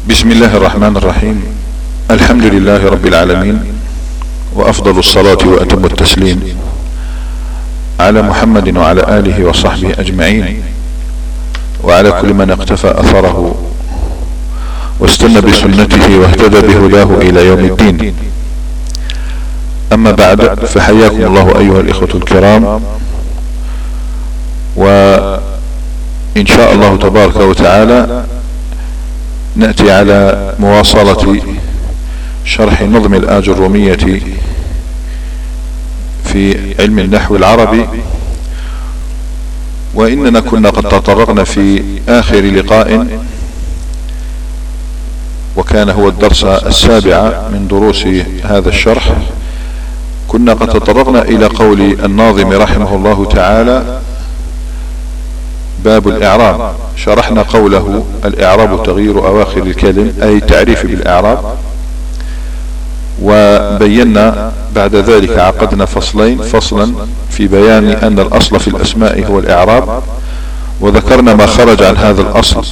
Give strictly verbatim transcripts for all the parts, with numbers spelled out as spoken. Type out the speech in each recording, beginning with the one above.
بسم الله الرحمن الرحيم. الحمد لله رب العالمين، وأفضل الصلاة وأتم التسليم على محمد وعلى آله وصحبه أجمعين، وعلى كل من اقتفى أثره واستنى بسنته واهتدى بهداه إلى يوم الدين. أما بعد، فحياكم الله أيها الإخوة الكرام، وإن شاء الله تبارك وتعالى نأتي على مواصلة شرح نظم الآجرومية في علم النحو العربي. وإننا كنا قد تطرقنا في آخر لقاء، وكان هو الدرس السابع من دروس هذا الشرح، كنا قد تطرقنا إلى قول الناظم رحمه الله تعالى: باب الإعراب. شرحنا قوله: الإعراب تغيير أواخر الكلم، أي تعريف بالإعراب. وبينا بعد ذلك عقدنا فصلين: فصلا في بيان أن الأصل في الأسماء هو الإعراب، وذكرنا ما خرج عن هذا الأصل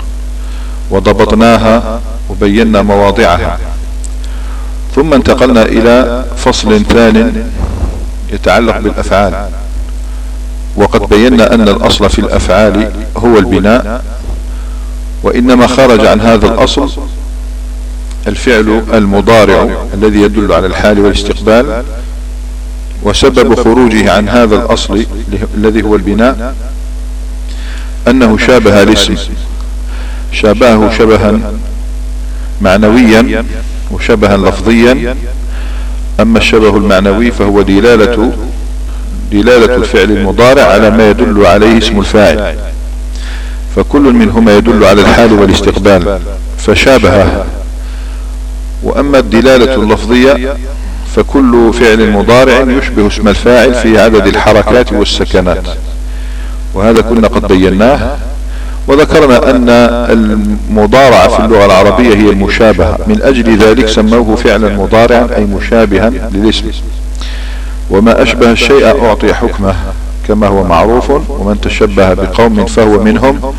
وضبطناها وبينا مواضعها. ثم انتقلنا إلى فصل ثاني يتعلق بالأفعال، وقد بينا أن الأصل في الأفعال هو البناء، وإنما خرج عن هذا الأصل الفعل المضارع الذي يدل على الحال والاستقبال. وسبب خروجه عن هذا الأصل الذي هو البناء أنه شابه الاسم، شابهه شبها معنويا وشبها لفظيا. أما الشبه المعنوي فهو دلالة دلالة الفعل المضارع على ما يدل عليه اسم الفاعل، فكل منهما يدل على الحال والاستقبال فشابهه. وأما الدلالة اللفظية فكل فعل مضارع يشبه اسم الفاعل في عدد الحركات والسكنات، وهذا كنا قد بيناه. وذكرنا أن المضارعة في اللغة العربية هي المشابهة، من أجل ذلك سموه فعلا مضارعا أي مشابها للاسم. وما أشبه الشيء أعطي حكمه كما هو معروف، ومن تشبه بقوم فهو منهم.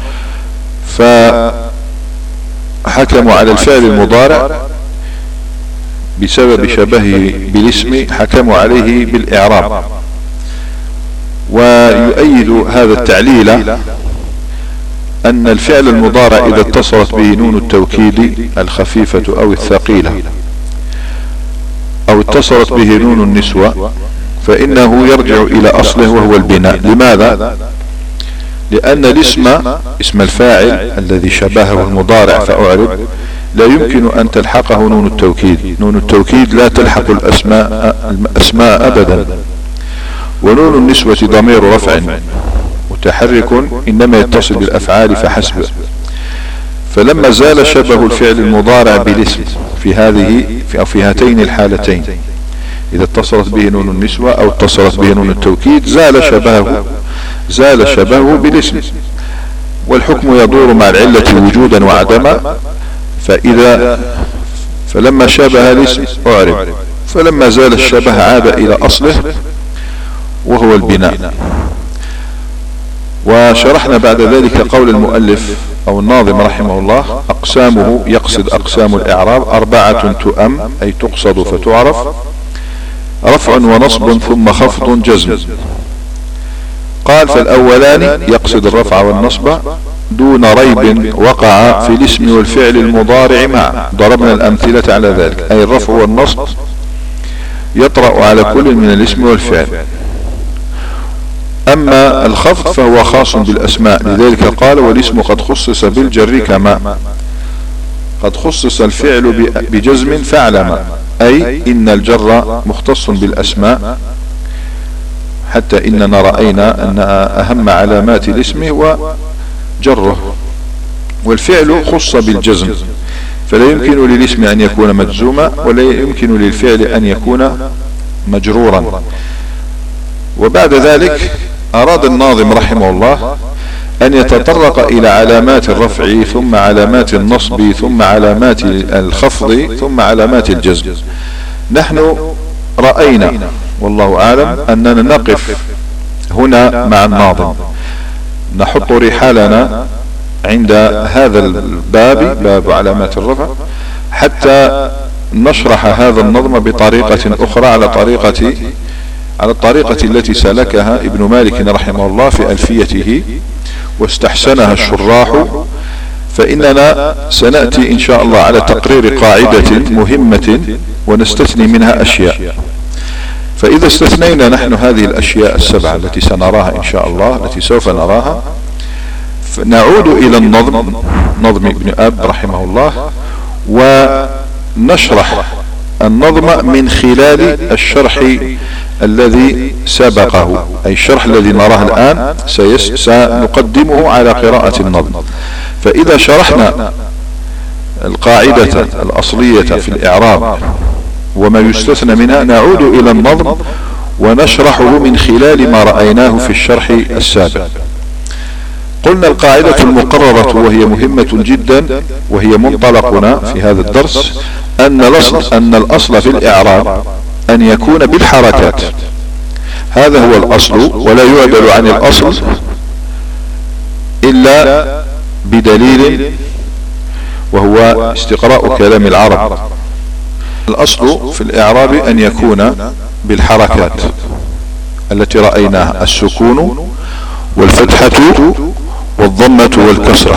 فحكموا على الفعل المضارع بسبب شبهه بالاسم، حكموا عليه بالإعراب. ويؤيد هذا التعليل أن الفعل المضارع إذا اتصلت به نون التوكيد الخفيفة أو الثقيلة، أو اتصلت به نون النسوة، فإنه يرجع إلى أصله وهو البناء. لماذا؟ لأن الاسم اسم الفاعل الذي شبهه المضارع فأعرب لا يمكن أن تلحقه نون التوكيد. نون التوكيد لا تلحق الأسماء, الأسماء أبدا. ونون النسوة ضمير رفع متحرك إنما يتصل بالأفعال فحسب. فلما زال شبه الفعل المضارع بالاسم في هذه في, أو في هاتين الحالتين، إذا اتصلت به نون النسوة أو اتصلت به نون التوكيد، زال شبهه زال شبهه بالاسم. والحكم يدور مع العلة وجودا وعدما. فإذا فلما شابه الاسم أعرب، فلما زال الشبه عاد إلى أصله وهو البناء. وشرحنا بعد ذلك قول المؤلف أو الناظم رحمه الله: أقسامه، يقصد أقسام الإعراب، أربعة تؤم أي تقصد فتعرف: رفع ونصب ثم خفض جزم. قال: فالأولان يقصد الرفع والنصب دون ريب وقع في الاسم والفعل المضارع معا. ضربنا الأمثلة على ذلك، أي الرفع والنصب يطرأ على كل من الاسم والفعل. أما الخفض فهو خاص بالأسماء، لذلك قال: والاسم قد خصص بالجر كما. قد خصص الفعل بجزم فاعلم، أي إن الجر مختص بالأسماء، حتى إننا رأينا أن أهم علامات الاسم هو جره. والفعل خص بالجزم، فلا يمكن للاسم أن يكون مجزوما، ولا يمكن للفعل أن يكون مجرورا. وبعد ذلك أراد الناظم رحمه الله أن يتطرق إلى علامات الرفع، ثم علامات النصب، ثم علامات الخفض، ثم علامات الجزم. نحن رأينا والله أعلم أننا نقف هنا مع الناظم، نحط رحالنا عند هذا الباب، باب علامات الرفع، حتى نشرح هذا النظم بطريقة أخرى على طريقة على الطريقة التي سلكها ابن مالك رحمه الله في ألفيته واستحسنها الشراح. فإننا سنأتي إن شاء الله على تقرير قاعدة مهمة ونستثني منها أشياء. فإذا استثنينا نحن هذه الأشياء السبعة التي سنراها إن شاء الله، التي سوف نراها، نعود إلى النظم، نظم ابن أب رحمه الله، ونشرح النظم من خلال الشرح الذي سبقه، أي الشرح الذي نراه الآن سنقدمه على قراءة النظم. فإذا شرحنا القاعدة الأصلية في الإعراب وما يستثنى منها، نعود إلى النظم ونشرحه من خلال ما رأيناه في الشرح السابق. قلنا القاعدة المقررة وهي مهمة جدا وهي منطلقنا في هذا الدرس، أن الأصل, أن الأصل في الإعراب أن يكون بالحركات، هذا هو الأصل، ولا يعدل عن الأصل إلا بدليل وهو استقراء كلام العرب. الأصل في الإعراب أن يكون بالحركات التي رأيناها، السكون والفتحة والضمة والكسرة،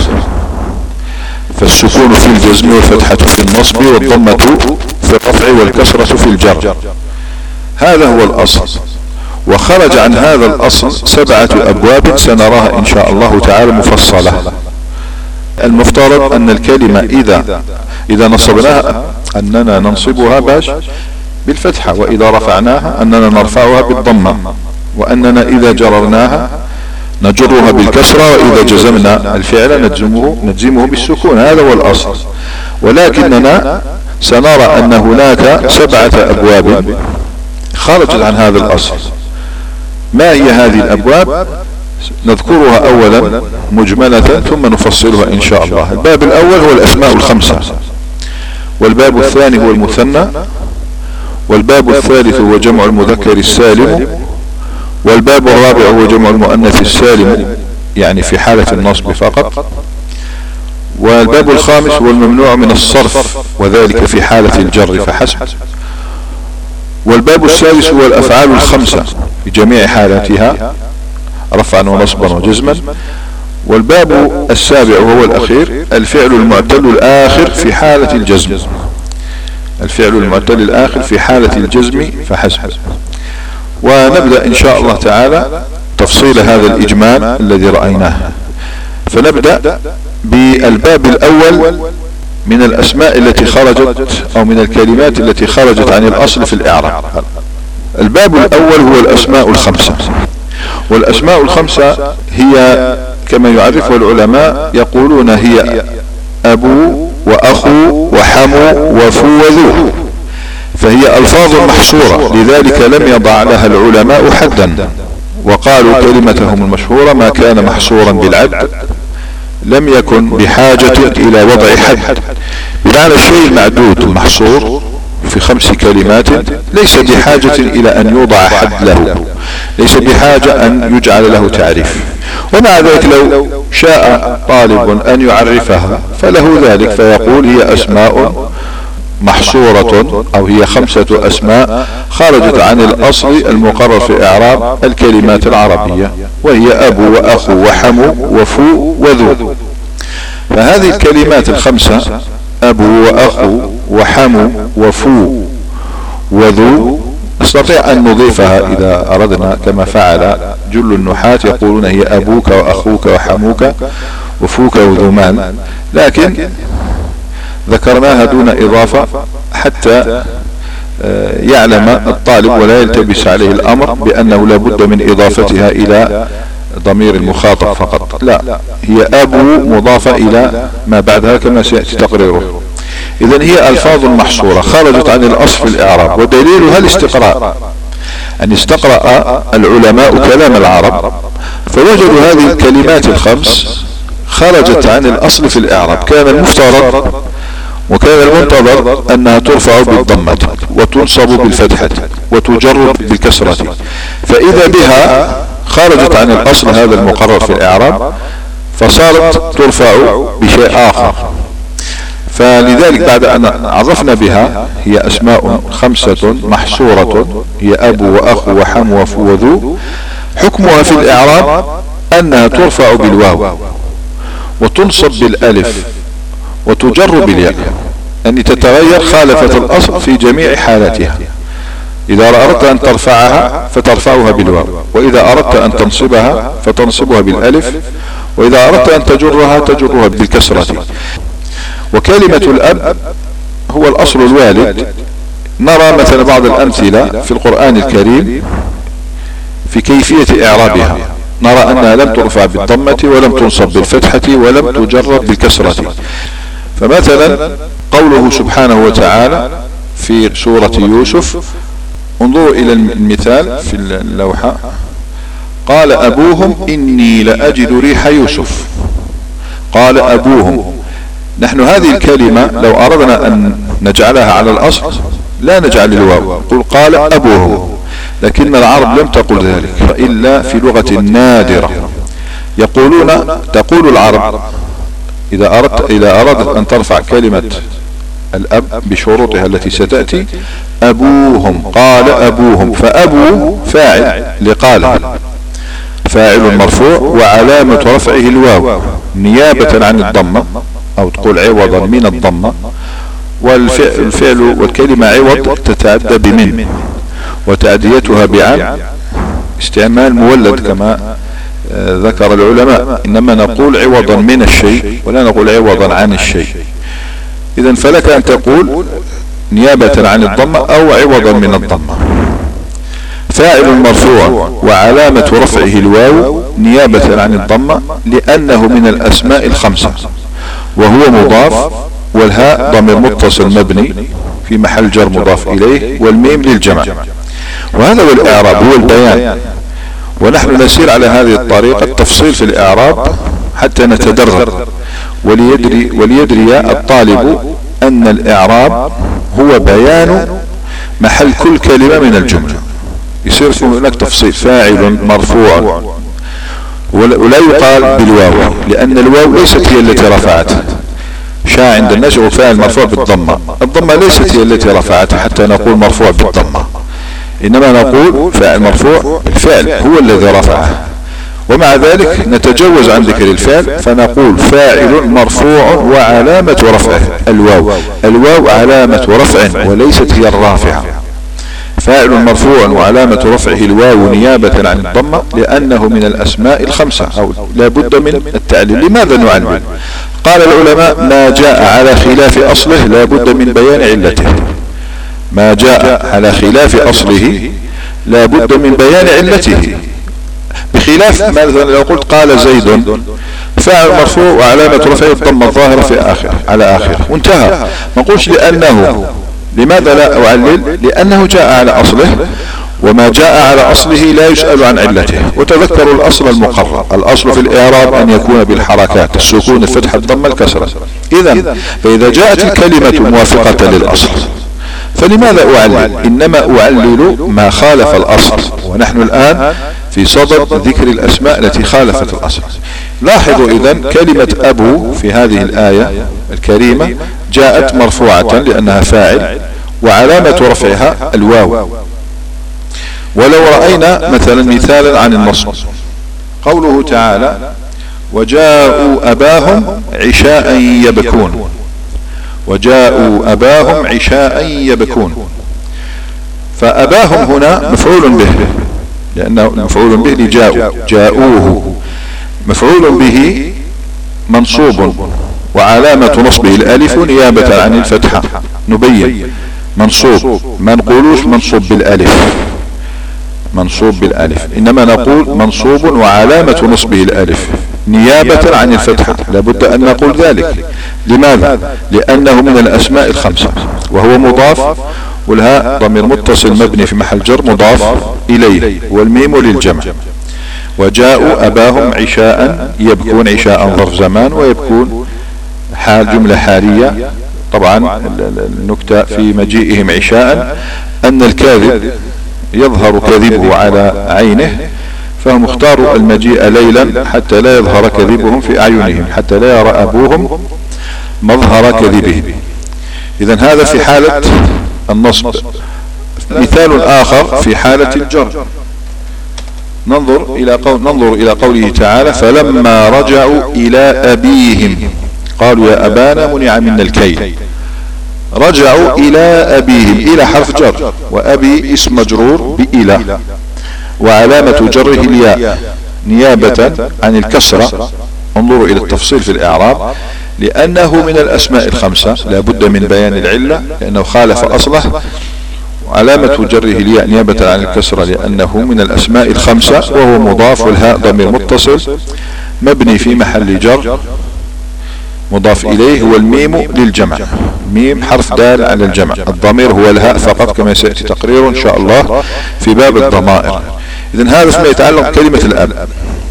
فالسكون في الجزم والفتحة في النصب والضمة في الرفع والكسرة في الجر، هذا هو الأصل. وخرج عن هذا الأصل سبعة أبواب سنراها إن شاء الله تعالى مفصلة. المفترض أن الكلمة إذا إذا نصبناها أننا ننصبها باش بالفتحة، وإذا رفعناها أننا نرفعها بالضمة، وأننا إذا جررناها نجرها بالكسرة، وإذا جزمنا الفعل نجزمه, نجزمه بالسكون، هذا هو الأصل. ولكننا سنرى أن هناك سبعة أبواب خرجت عن هذا الأصل. ما هي هذه الأبواب؟ نذكرها أولا مجملة ثم نفصلها إن شاء الله. الباب الأول هو الأسماء الخمسة، والباب الثاني هو المثنى، والباب الثالث هو جمع المذكر السالم، والباب الرابع هو جمع المؤنث السالم يعني في حالة النصب فقط، والباب الخامس هو الممنوع من الصرف وذلك في حالة الجر فحسب، والباب السادس هو الأفعال الخمسة بجميع حالاتها رفعا ونصبا وجزما، والباب السابع وهو الأخير الفعل المعتل الآخر في حالة الجزم، الفعل المعتل الآخر في حالة الجزم فحسب. ونبدأ إن شاء الله تعالى تفصيل هذا الإجمال الذي رأيناه. فنبدأ بالباب الأول من الأسماء التي خرجت أو من الكلمات التي خرجت عن الأصل في الإعراب. الباب الأول هو الأسماء الخمسة، والأسماء الخمسة هي كما يعرفها العلماء يقولون هي أبو وأخو وحمو وفو وذو، فهي ألفاظ محصورة، لذلك لم يضع لها العلماء حدا، وقالوا كلمتهم المشهورة ما كان محصورا بالعد لم يكن بحاجة إلى وضع حد، بمعنى الشيء المعدود المحصور في خمس كلمات ليس بحاجة إلى أن يوضع حد له، ليس بحاجة أن يجعل له تعريف. ومع ذلك لو شاء طالب أن يعرفها فله ذلك، فيقول هي أسماء محصورة أو هي خمسة أسماء خرجت عن الأصل المقرر في إعراب الكلمات العربية، وهي أبو وأخو وحمو وفو وذو. فهذه الكلمات الخمسة أبو وأخو وحمو وفو وذو نستطيع أن نضيفها إذا أردنا كما فعل جل النحاة، يقولون هي أبوك وأخوك وحموك وفوك وذو مال، لكن ذكرناها دون إضافة حتى يعلم الطالب ولا يلتبس عليه الأمر بأنه لا بد من إضافتها إلى ضمير المخاطب فقط، لا، هي أبو مضافة إلى ما بعدها كما سيأتي تقريره. إذن هي ألفاظ محصورة خرجت عن الأصل في الإعراب، ودليلها الاستقراء، أن استقرأ العلماء كلام العرب فوجدوا هذه الكلمات الخمس خرجت عن الأصل في الإعراب. كان المفترض وكان المنتظر أنها ترفع بالضمة وتنصب بالفتحة وتجر بالكسرة، فإذا بها خرجت عن الأصل هذا المقرر في الإعراب، فصارت ترفع بشيء آخر. فلذلك بعد أن عرفنا بها هي أسماء خمسة محصورة، هي أب وأخ وحم وفو وذو. حكمها في الإعراب أنها ترفع بالواو وتنصب بالألف وتجر بالياء، أن تتغير خالفة الأصل في جميع حالاتها. إذا أردت أن ترفعها فترفعها بالواو، وإذا أردت أن تنصبها فتنصبها بالألف، وإذا أردت أن تجرها تجرها بالكسرة. وكلمة الأب هو الأصل الوالد. نرى مثلا بعض الأمثلة في القرآن الكريم في كيفية إعرابها، نرى أنها لم ترفع بالضمة ولم تنصب بالفتحة ولم تجرب بالكسرة. فمثلا قوله سبحانه وتعالى في سورة يوسف، انظروا إلى المثال في اللوحة، قال أبوهم إني لأجد ريح يوسف. قال أبوهم. نحن هذه الكلمة لو أردنا أن نجعلها على الأصل لا نجعل الواو، قل قال أبوهم، لكن العرب لم تقل ذلك إلا في لغة نادرة. يقولون تقول العرب إذا أردت إذا أردت أن ترفع كلمة الأب بشروطها التي ستأتي، أبوهم، قال أبوهم، فأبو فاعل لقال، فاعل مرفوع وعلامة رفعه الواو نيابة عن الضمة، أو تقول عوضا من الضمة. والفعل والكلمة عوض تتعدى بمن، وتعديتها بعن استعمال مولد كما ذكر العلماء، إنما نقول عوضا من الشيء ولا نقول عوضا عن الشيء. إذن فلك أن تقول نيابة عن الضمة أو عوضا من الضمة. فاعل مرفوع وعلامة رفعه الواو نيابة عن الضمة لأنه من الأسماء الخمسة، وهو مضاف، والهاء ضمير متصل مبني في محل جر مضاف إليه، والميم للجمع. وهذا هو الإعراب، هو البيان. ونحن نسير على هذه الطريقة التفصيل في الإعراب حتى نتدرب، وليدري, وليدري الطالب أن الإعراب هو بيان محل كل كلمة من الجملة. يصير هناك تفصيل، فاعل مرفوع، ولا يقال بالواو، لأن الواو ليست هي التي رفعته. شاع عند الناس فاعل مرفوع بالضمة، الضمة ليست هي التي رفعته حتى نقول مرفوع بالضمة، إنما نقول فاعل مرفوع بالفعل هو الذي رفعه. ومع ذلك نتجوز عن ذكر الفعل فنقول فاعل مرفوع وعلامة رفعه الواو. الواو علامة رفع وليست هي الرافعة. فاعل مرفوع وعلامة رفعه الواو نيابة عن الضمة لأنه من الأسماء الخمسة، أو لا بد من التعليل. لماذا نعلل؟ قال العلماء ما جاء على خلاف أصله لا بد من بيان علته. ما جاء على خلاف أصله لا بد من بيان علته، بخلاف مثلا لو قلت قال زيد فاعل مرفوع وعلامة رفعه الضمة الظاهرة في آخر على آخر وانتهى. ما نقولش لأنه. لماذا لا أعلل؟ لأنه جاء على أصله، وما جاء على أصله لا يسأل عن علته. وتذكروا الأصل المقرر، الأصل في الإعراب أن يكون بالحركات، السكون الفتح الضمة الكسرة. إذن فإذا جاءت الكلمة موافقة للأصل فلماذا أعلل؟ إنما أعلل ما خالف الأصل، ونحن الآن في صدد ذكر الأسماء التي خالفت الأصل. لاحظوا إذن كلمة أبو في هذه الآية الكريمة جاءت مرفوعة لأنها فاعل وعلامة رفعها الواو. ولو رأينا مثلا مثالا عن النصب، قوله تعالى وجاءوا أباهم عشاء يبكون. وجاءوا أباهم عشاء يبكون، فأباهم هنا مفعول به، لأنه مفعول به لجاءوا، جاءوه مفعول به منصوب وعلامة نصبه الألف نيابة عن الفتحة. نبين منصوب، ما نقولوش منصوب بالألف، منصوب بالألف، إنما نقول منصوب وعلامة نصبه الألف نيابة عن الفتحة. لابد أن نقول ذلك. لماذا؟ لأنه من الأسماء الخمسة وهو مضاف، والهاء ضمير متصل مبني في محل جر مضاف إليه، والميم للجمع. وجاءوا أباهم عشاء يبكون، عشاء ظرف زمان، ويبكون حال جملة حالية. طبعا النكتة في مجيئهم عشاء أن الكاذب يظهر كذبه على عينه، فهم اختاروا المجيء ليلا حتى لا يظهر كذبهم في أعينهم، حتى لا يرى أبوهم مظهر كذبهم. إذن هذا في حالة النصب. مثال آخر في حالة الجر، ننظر إلى قول ننظر إلى قوله تعالى: فلما رجعوا إلى أبيهم قالوا يا أبانا منع منا الكيل. رجعوا إلى أبيهم، إلى حرف جر، وأبي اسم مجرور بإلى، وعلامة جره الياء نيابة عن الكسرة. انظروا إلى التفصيل في الإعراب، لأنه من الأسماء الخمسة لا بد من بيان العلة لأنه خالف أصله. علامة جره الياء نيابة عن الكسرة لأنه من الأسماء الخمسة، وهو مضاف، والهاء ضمير متصل مبني في محل جر مضاف إليه، والميم للجمع، ميم حرف دال على الجمع، الضمير هو الهاء فقط كما سيأتي تقرير إن شاء الله في باب الضمائر. إذن هذا فيما يتعلق كلمة الأب.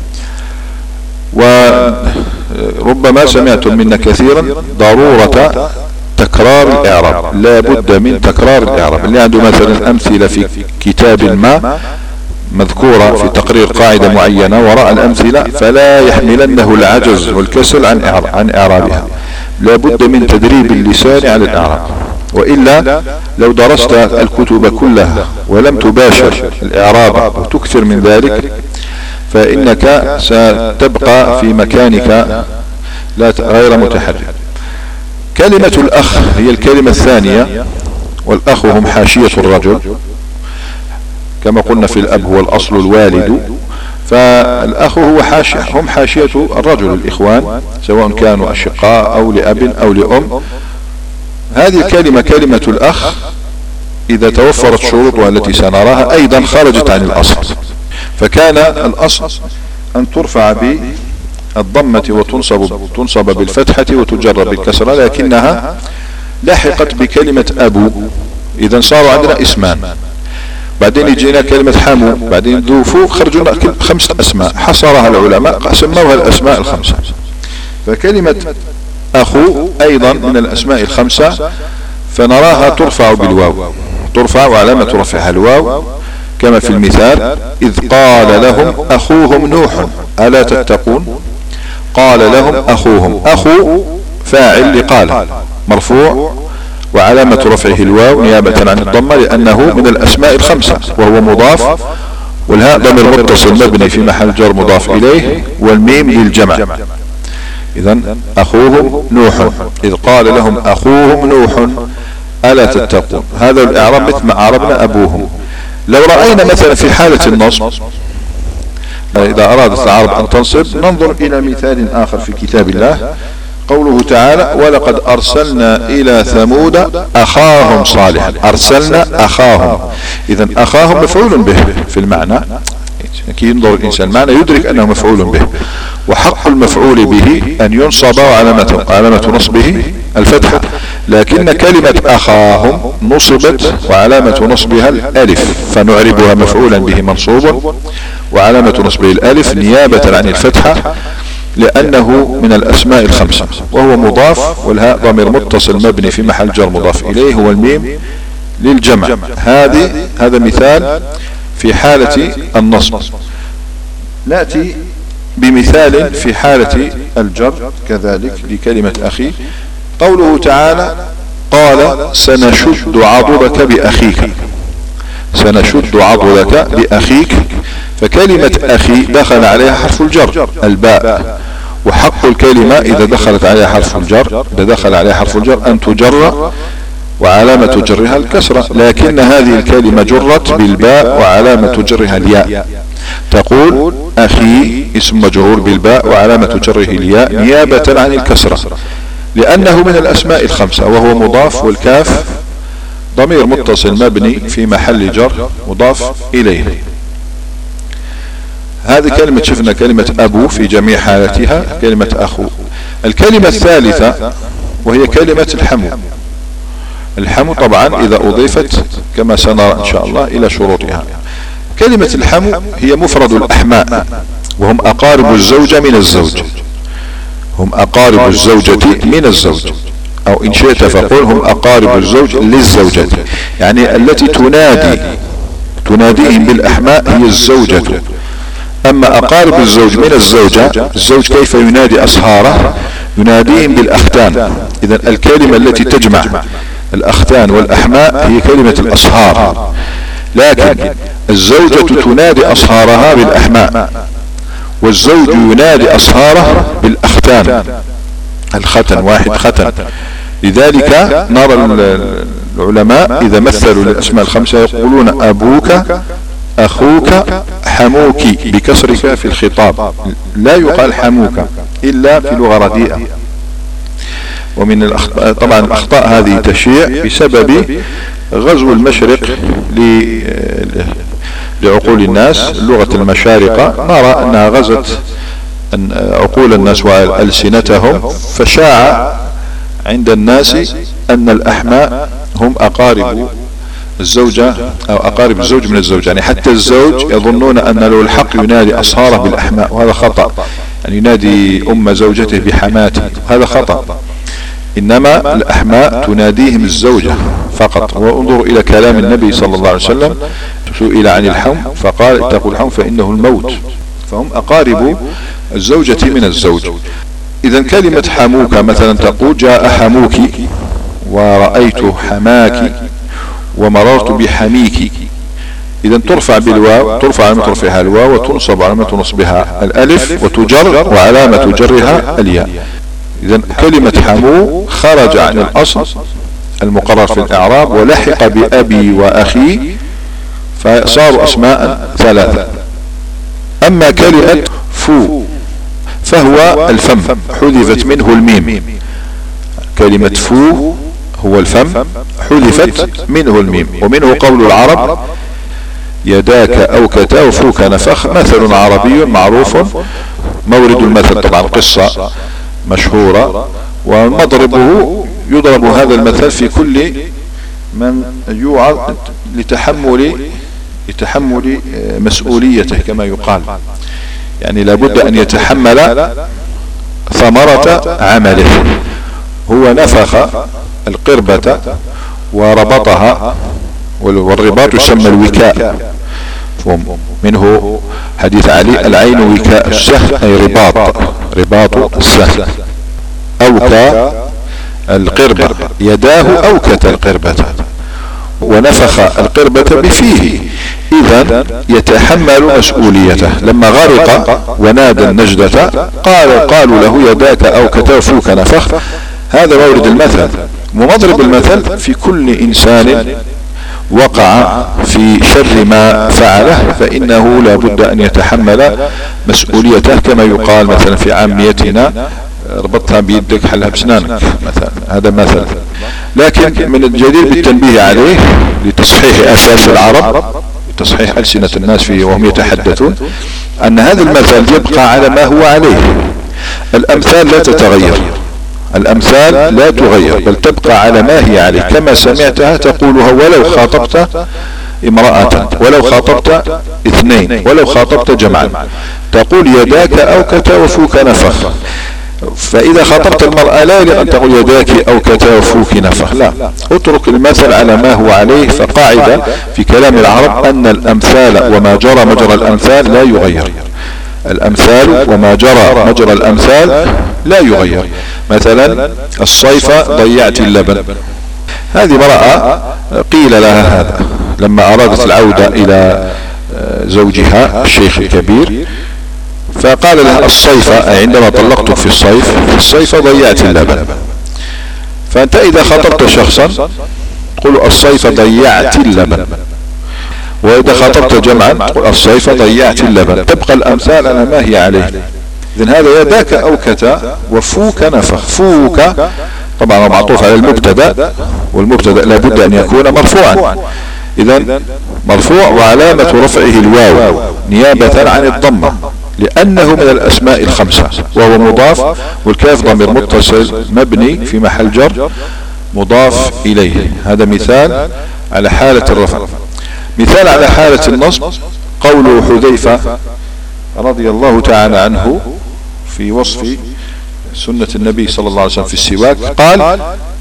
وربما سمعتم منا كثيرا ضرورة تكرار الإعراب، لا بد من تكرار الإعراب. اللي عنده مثلا أمثلة في كتاب ما مذكورة في تقرير قاعدة معينة وراء الأمثلة، فلا يحملنه العجز والكسل عن عن إعرابها. لا بد من تدريب اللسان على الإعراب، وإلا لو درست الكتب كلها ولم تباشر الإعراب وتكثر من ذلك فإنك ستبقى في مكانك لا غير متحرك. كلمة الأخ هي الكلمة الثانية، والأخ هم حاشية الرجل كما قلنا في الأب هو الأصل الوالد، فالأخ هو حاشية، هم حاشية الرجل الإخوان سواء كانوا أشقاء أو لأب أو لأم. هذه الكلمة كلمة الأخ إذا توفرت شروطها التي سنراها أيضا خرجت عن الأصل، فكان الأصل أن ترفع بالضمة وتنصب تنصب بالفتحة وتجر بالكسرة، لكنها لحقت بكلمة أبو. إذا صاروا عندنا اسمان، بعدين يجينا كلمة حمو، بعدين ذوفو، خرجنا خمس أسماء حصرها العلماء سموها الأسماء الخمسة. فكلمة أخو أيضا من الأسماء الخمسة، فنراها ترفع بالواو، ترفع وعلامة رفعها الواو كما في المثال: إذ قال لهم أخوهم نوح ألا تتقون. قال لهم أخوهم، أخو فاعل لقال مرفوع وعلامة رفعه الواو نيابة عن الضمة لأنه من الأسماء الخمسة وهو مضاف، والهاء ضمير متصل مبني في محل جر مضاف إليه، والميم للجمع. إذن أخوهم نوح، إذ قال لهم أخوهم نوح ألا تتقون. هذا الإعراب مثل ما أعربنا أبوهم. لو رأينا مثلا في حالة النصب إذا أرادت العرب أن تنصب، ننظر إلى مثال آخر في كتاب الله، قوله تعالى: ولقد أرسلنا إلى ثمود أخاهم صالحا. أرسلنا أخاهم، إذن أخاهم مفعول به في المعنى، كي ينظر الإنسان المعنى يدرك أنه مفعول به، وحق المفعول به أن ينصب وعلامة علامة نصبه الفتحة، لكن كلمة أخاهم نصبت وعلامة نصبها الألف، فنعربها مفعولا به منصوب وعلامة نصبه الألف نيابة عن الفتحة لأنه من الأسماء الخمسة، وهو مضاف، والهاء ضمير متصل مبني في محل جر مضاف إليه، هو الميم للجمع. هذه هذا مثال في حالة النصب. نأتي بمثال في حالة الجر كذلك لكلمة أخي، قوله تعالى: قال سنشد عضدك بأخيك. سنشد عضدك بأخيك، فكلمة أخي دخل عليها حرف الجر الباء، وحق الكلمة إذا دخلت عليها حرف الجر إذا دخل عليها حرف الجر أن تجر وعلامة جرها الكسرة، لكن هذه الكلمة جرت بالباء وعلامة جرها الياء. تقول أخي اسم مجرور بالباء وعلامة جره الياء نيابة عن الكسرة لأنه من الأسماء الخمسة وهو مضاف، والكاف ضمير متصل مبني في محل جر مضاف إليه. هذه كلمة شفنا كلمة أبو في جميع حالاتها، كلمة أخو. الكلمة الثالثة وهي كلمة الحمو. الحمو طبعا إذا أضيفت كما سنرى إن شاء الله إلى شروطها. كلمة الحمو هي مفرد الأحماء، وهم أقارب الزوجة من الزوج، هم أقارب الزوجة من الزوج، أو إن شئت فقل هم أقارب الزوج للزوجة، يعني التي تنادي تناديهم بالأحماء هي الزوجة أما أقارب الزوج من الزوجة، الزوج كيف ينادي أصهاره؟ يناديهم بالأختان. إذا الكلمة التي تجمع الأختان والأحماء هي كلمة الأصهار، لكن الزوجة تنادي أصهارها بالأحماء، والزوج ينادي أصهاره بالأختان. الختن واحد ختن. لذلك نرى العلماء إذا مثلوا للأسماء الخمسة يقولون أبوك، أخوك، حموك بكسر في الخطاب، لا يقال حموك إلا في لغة رديئة. ومن الأخطاء طبعا الأخطاء هذه تشيع بسبب غزو المشرق لعقول الناس. لغة المشارقة نرى أنها غزت عقول الناس وألسنتهم، فشاع عند الناس أن الأحماء هم أقارب الزوجة أو أقارب الزوج من الزوج، يعني حتى الزوج يظنون أن له الحق ينادي أصهاره بالأحماء، وهذا خطأ. يعني ينادي أم زوجته بحماته، هذا خطأ. إنما الأحماء تناديهم الزوجة فقط. وانظروا إلى كلام النبي صلى الله عليه وسلم، سئل عن الحم فقال اتقوا الحم فإنه الموت، فهم أقارب الزوجة من الزوج. إذا كلمة حموك مثلا تقول جاء حموك، ورأيت حماك، ومررت بحميك. إذا ترفع بالواو، ترفع علامة رفعها الواو، وتنصب علامة نصبها الألف، وتجر وعلامة جرها الياء. إذا كلمة حمو خرج عن الأصل المقرر في الإعراب ولحق بأبي وأخي، فصاروا أسماء ثلاثة. أما كلمة فو فهو الفم، حذفت منه الميم. كلمة فو هو الفم، حذفت منه الميم. ومنه قول العرب يداك أوكتا وفوك نفخ، مثل عربي معروف. مورد المثل طبعا قصة مشهورة، ومضربه يضرب هذا المثل في كل من يوعظ لتحمل لتحمل مسؤوليته كما يقال. يعني لابد أن يتحمل ثمرة عمله. هو نفخ القربة وربطها، والرباط يسمى الوكاء. منه حديث علي العين وكاء السهم، أي رباط رباط السهم. أوكى القربة، يداه أوكت القربة، ونفخ القربة بفيه. إذا يتحمل مسؤوليته. لما غرق ونادى النجدة قال قالوا له يداك أوكت وفوك نفخ. هذا مورد المثل. ومضرب المثل في كل إنسان وقع في شر ما فعله فإنه لا بد أن يتحمل مسؤوليته، كما يقال مثلا في عاميتنا ربطها بيدك حلها بسنانك مثلا، هذا مثل. لكن من الجدير بالتنبيه عليه لتصحيح أساس العرب، لتصحيح ألسنة الناس فيه وهم يتحدثون، أن هذا المثل يبقى على ما هو عليه. الأمثال لا تتغير، الأمثال لا تغير، بل تبقى على ما هي عليه. كما سمعتها تقولها ولو خاطبت امرأة، ولو خاطبت اثنين، ولو خاطبت جمعا، تقول يداك أوكت وفوك نفخ. فإذا خاطبت المرأة لا لأن تقول يداك أوكت وفوك نفخ، لا، اترك المثل على ما هو عليه. فقاعدة في كلام العرب أن الأمثال وما جرى مجرى الأمثال لا يغير. الأمثال وما جرى مجرى الأمثال لا يغير. مثلا الصيفة ضيعت اللبن، هذه امرأة قيل لها هذا لما أرادت العودة إلى زوجها الشيخ الكبير، فقال لها الصيفة عندما طلقتك في الصيف الصيفة ضيعت اللبن. فأنت إذا خاطبت شخصا تقول الصيفة ضيعت اللبن، وإذا خاطبت جمعا تقول الصيفة ضيعت اللبن. تبقى الأمثال على ما هي عليه. إذن هذا يداك أوكت وفوك نفخ. فوك طبعا معطوف على المبتدا، والمبتدا لابد أن يكون مرفوعا. إذن مرفوع وعلامة رفعه الواو نيابة عن الضمة، لأنه من الأسماء الخمسة، وهو مضاف، والكاف ضمير متصل مبني في محل جر مضاف إليه. هذا مثال على حالة الرفع. مثال على حالة النصب قول حذيفة رضي الله تعالى عنه في وصف سنة النبي صلى الله عليه وسلم في السواك، قال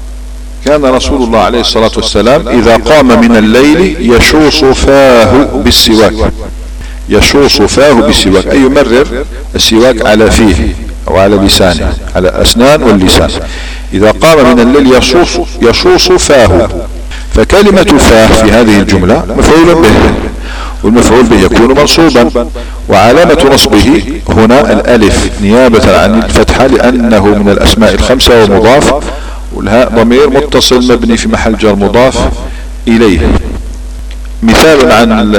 كان رسول الله عليه الصلاة والسلام إذا قام من الليل يشوص فاه بالسواك. يشوص فاه بالسواك، أي يمرر السواك على فيه أو على لسانه، على الأسنان واللسان. إذا قام من الليل يشوص, يشوص فاه. فكلمة فاه في هذه الجملة مفعول به، والمفعول به يكون منصوبا، وعلامة نصبه هنا الألف نيابة عن الفتحة لأنه من الأسماء الخمسة ومضاف، والهاء ضمير متصل مبني في محل جر مضاف إليه. مثال عن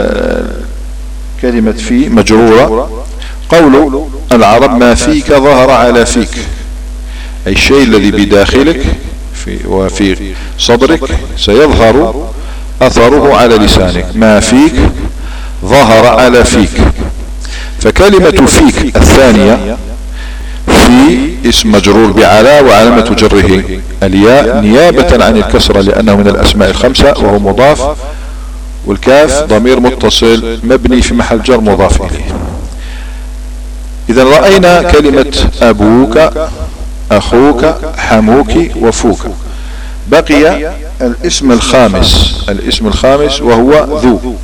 كلمة في مجرورة، قول العرب ما فيك ظهر على فيك، أي الشيء الذي بداخلك في وفي صدرك سيظهر أثره على لسانك. ما فيك ظهر على فيك. فكلمة فيك الثانية في اسم مجرور بعلى، وعلامة جره الياء نيابة عن الكسرة لأنه من الأسماء الخمسة وهو مضاف، والكاف ضمير متصل مبني في محل جر مضاف إليه. إذا رأينا كلمة أبوك، أخوك، حموك، وفوك. بقي الاسم الخامس، الاسم الخامس وهو ذو.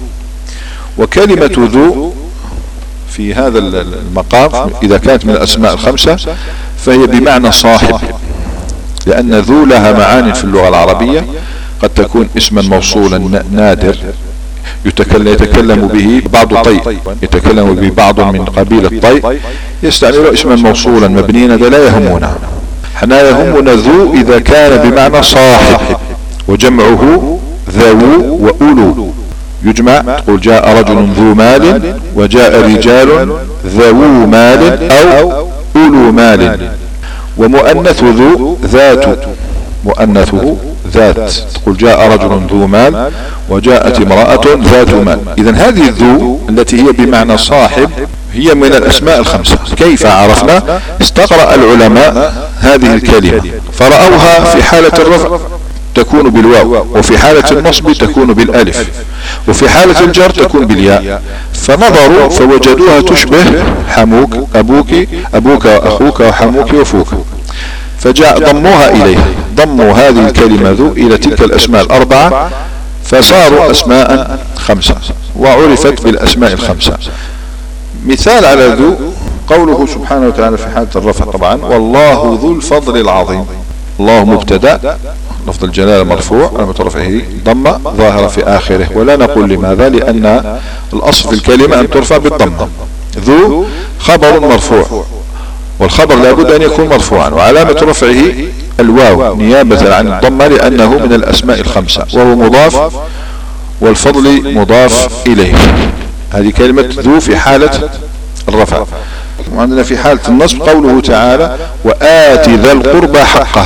وكلمة ذو في هذا المقام إذا كانت من الأسماء الخمسة فهي بمعنى صاحب، لأن ذو لها معاني في اللغة العربية، قد تكون اسما موصولا نادر يتكلم, يتكلم به بعض طي، يتكلم به بعض من قبيل الطي، يستعمل اسما موصولا مبنيا، هذا لا يهمنا. حنا يهمنا ذو إذا كان بمعنى صاحب، وجمعه ذو وأولو. يجمع تقول جاء رجل ذو مال، وجاء رجال ذو مال أو أولو مال. ومؤنث ذو ذات، مؤنثه ذات، تقول جاء رجل ذو مال وجاءت امرأة ذات مال. إذن هذه الذو التي هي بمعنى صاحب هي من الأسماء الخمسة. كيف عرفنا؟ استقرأ العلماء هذه الكلمة فرأوها في حالة الرفع تكون بالواو، وفي حالة النصب تكون بالالف، وفي حالة الجر تكون بالياء، فنظروا فوجدوها تشبه حموك، أبوك، أبوك وأخوك وحموك وفوك، فجاء ضموها إليها، ضموا هذه الكلمة ذو إلى تلك الأسماء الأربعة فصاروا أسماء خمسة وعرفت بالأسماء الخمسة. مثال على ذو قوله سبحانه وتعالى في حالة الرفع طبعا والله ذو الفضل العظيم. الله مبتدأ، لفظ الجلالة مرفوع، علامة رفعه ضمة ظاهرة في آخره، ولا نقول لماذا، لأن الأصل في الكلمة أن ترفع بالضمة. ذو خبر مرفوع، والخبر لابد أن يكون مرفوعا، وعلامة رفعه الواو نيابة عن الضمة لأنه من الأسماء الخمسة، وهو مضاف والفضل مضاف إليه. هذه كلمة ذو في حالة الرفع. وعندنا في حالة النصب قوله تعالى وآت ذا القربى حقه.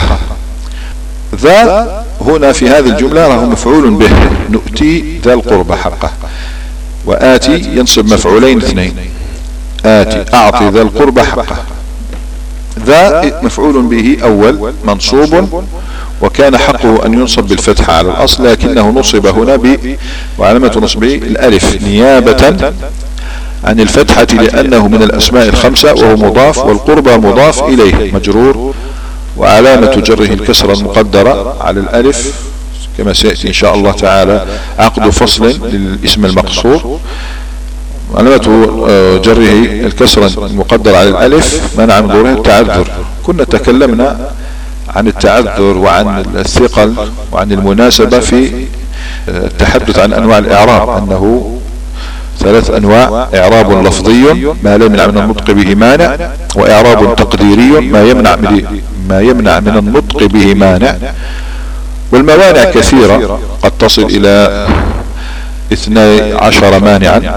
ذا هنا في هذه الجملة هو مفعول به، نؤتي ذا القربى حقه. وآتي ينصب مفعولين اثنين، آتي أعطي ذا القربى حقه. ذا مفعول به أول منصوب، وكان حقه أن ينصب بالفتحة على الأصل، لكنه نصب هنا ب وعلامة نصبه الألف نيابة عن الفتحة لأنه من الأسماء الخمسة وهو مضاف، والقربى مضاف إليه مجرور، وعلامة جره الكسرة المقدرة على الألف كما سيأتي إن شاء الله تعالى عقد فصل للاسم المقصور. علامة جره الكسرة المقدرة على الألف منع من ظهوره التعذر. كنا تكلمنا عن التعذر وعن الثقل وعن المناسبة في التحدث عن أنواع الإعراب، أنه ثلاث أنواع: إعراب لفظي ما لا يمنع من النطق به مانع، وإعراب تقديري ما يمنع من ما يمنع من النطق به مانع. والموانع كثيرة قد تصل إلى اثني عشر مانعا.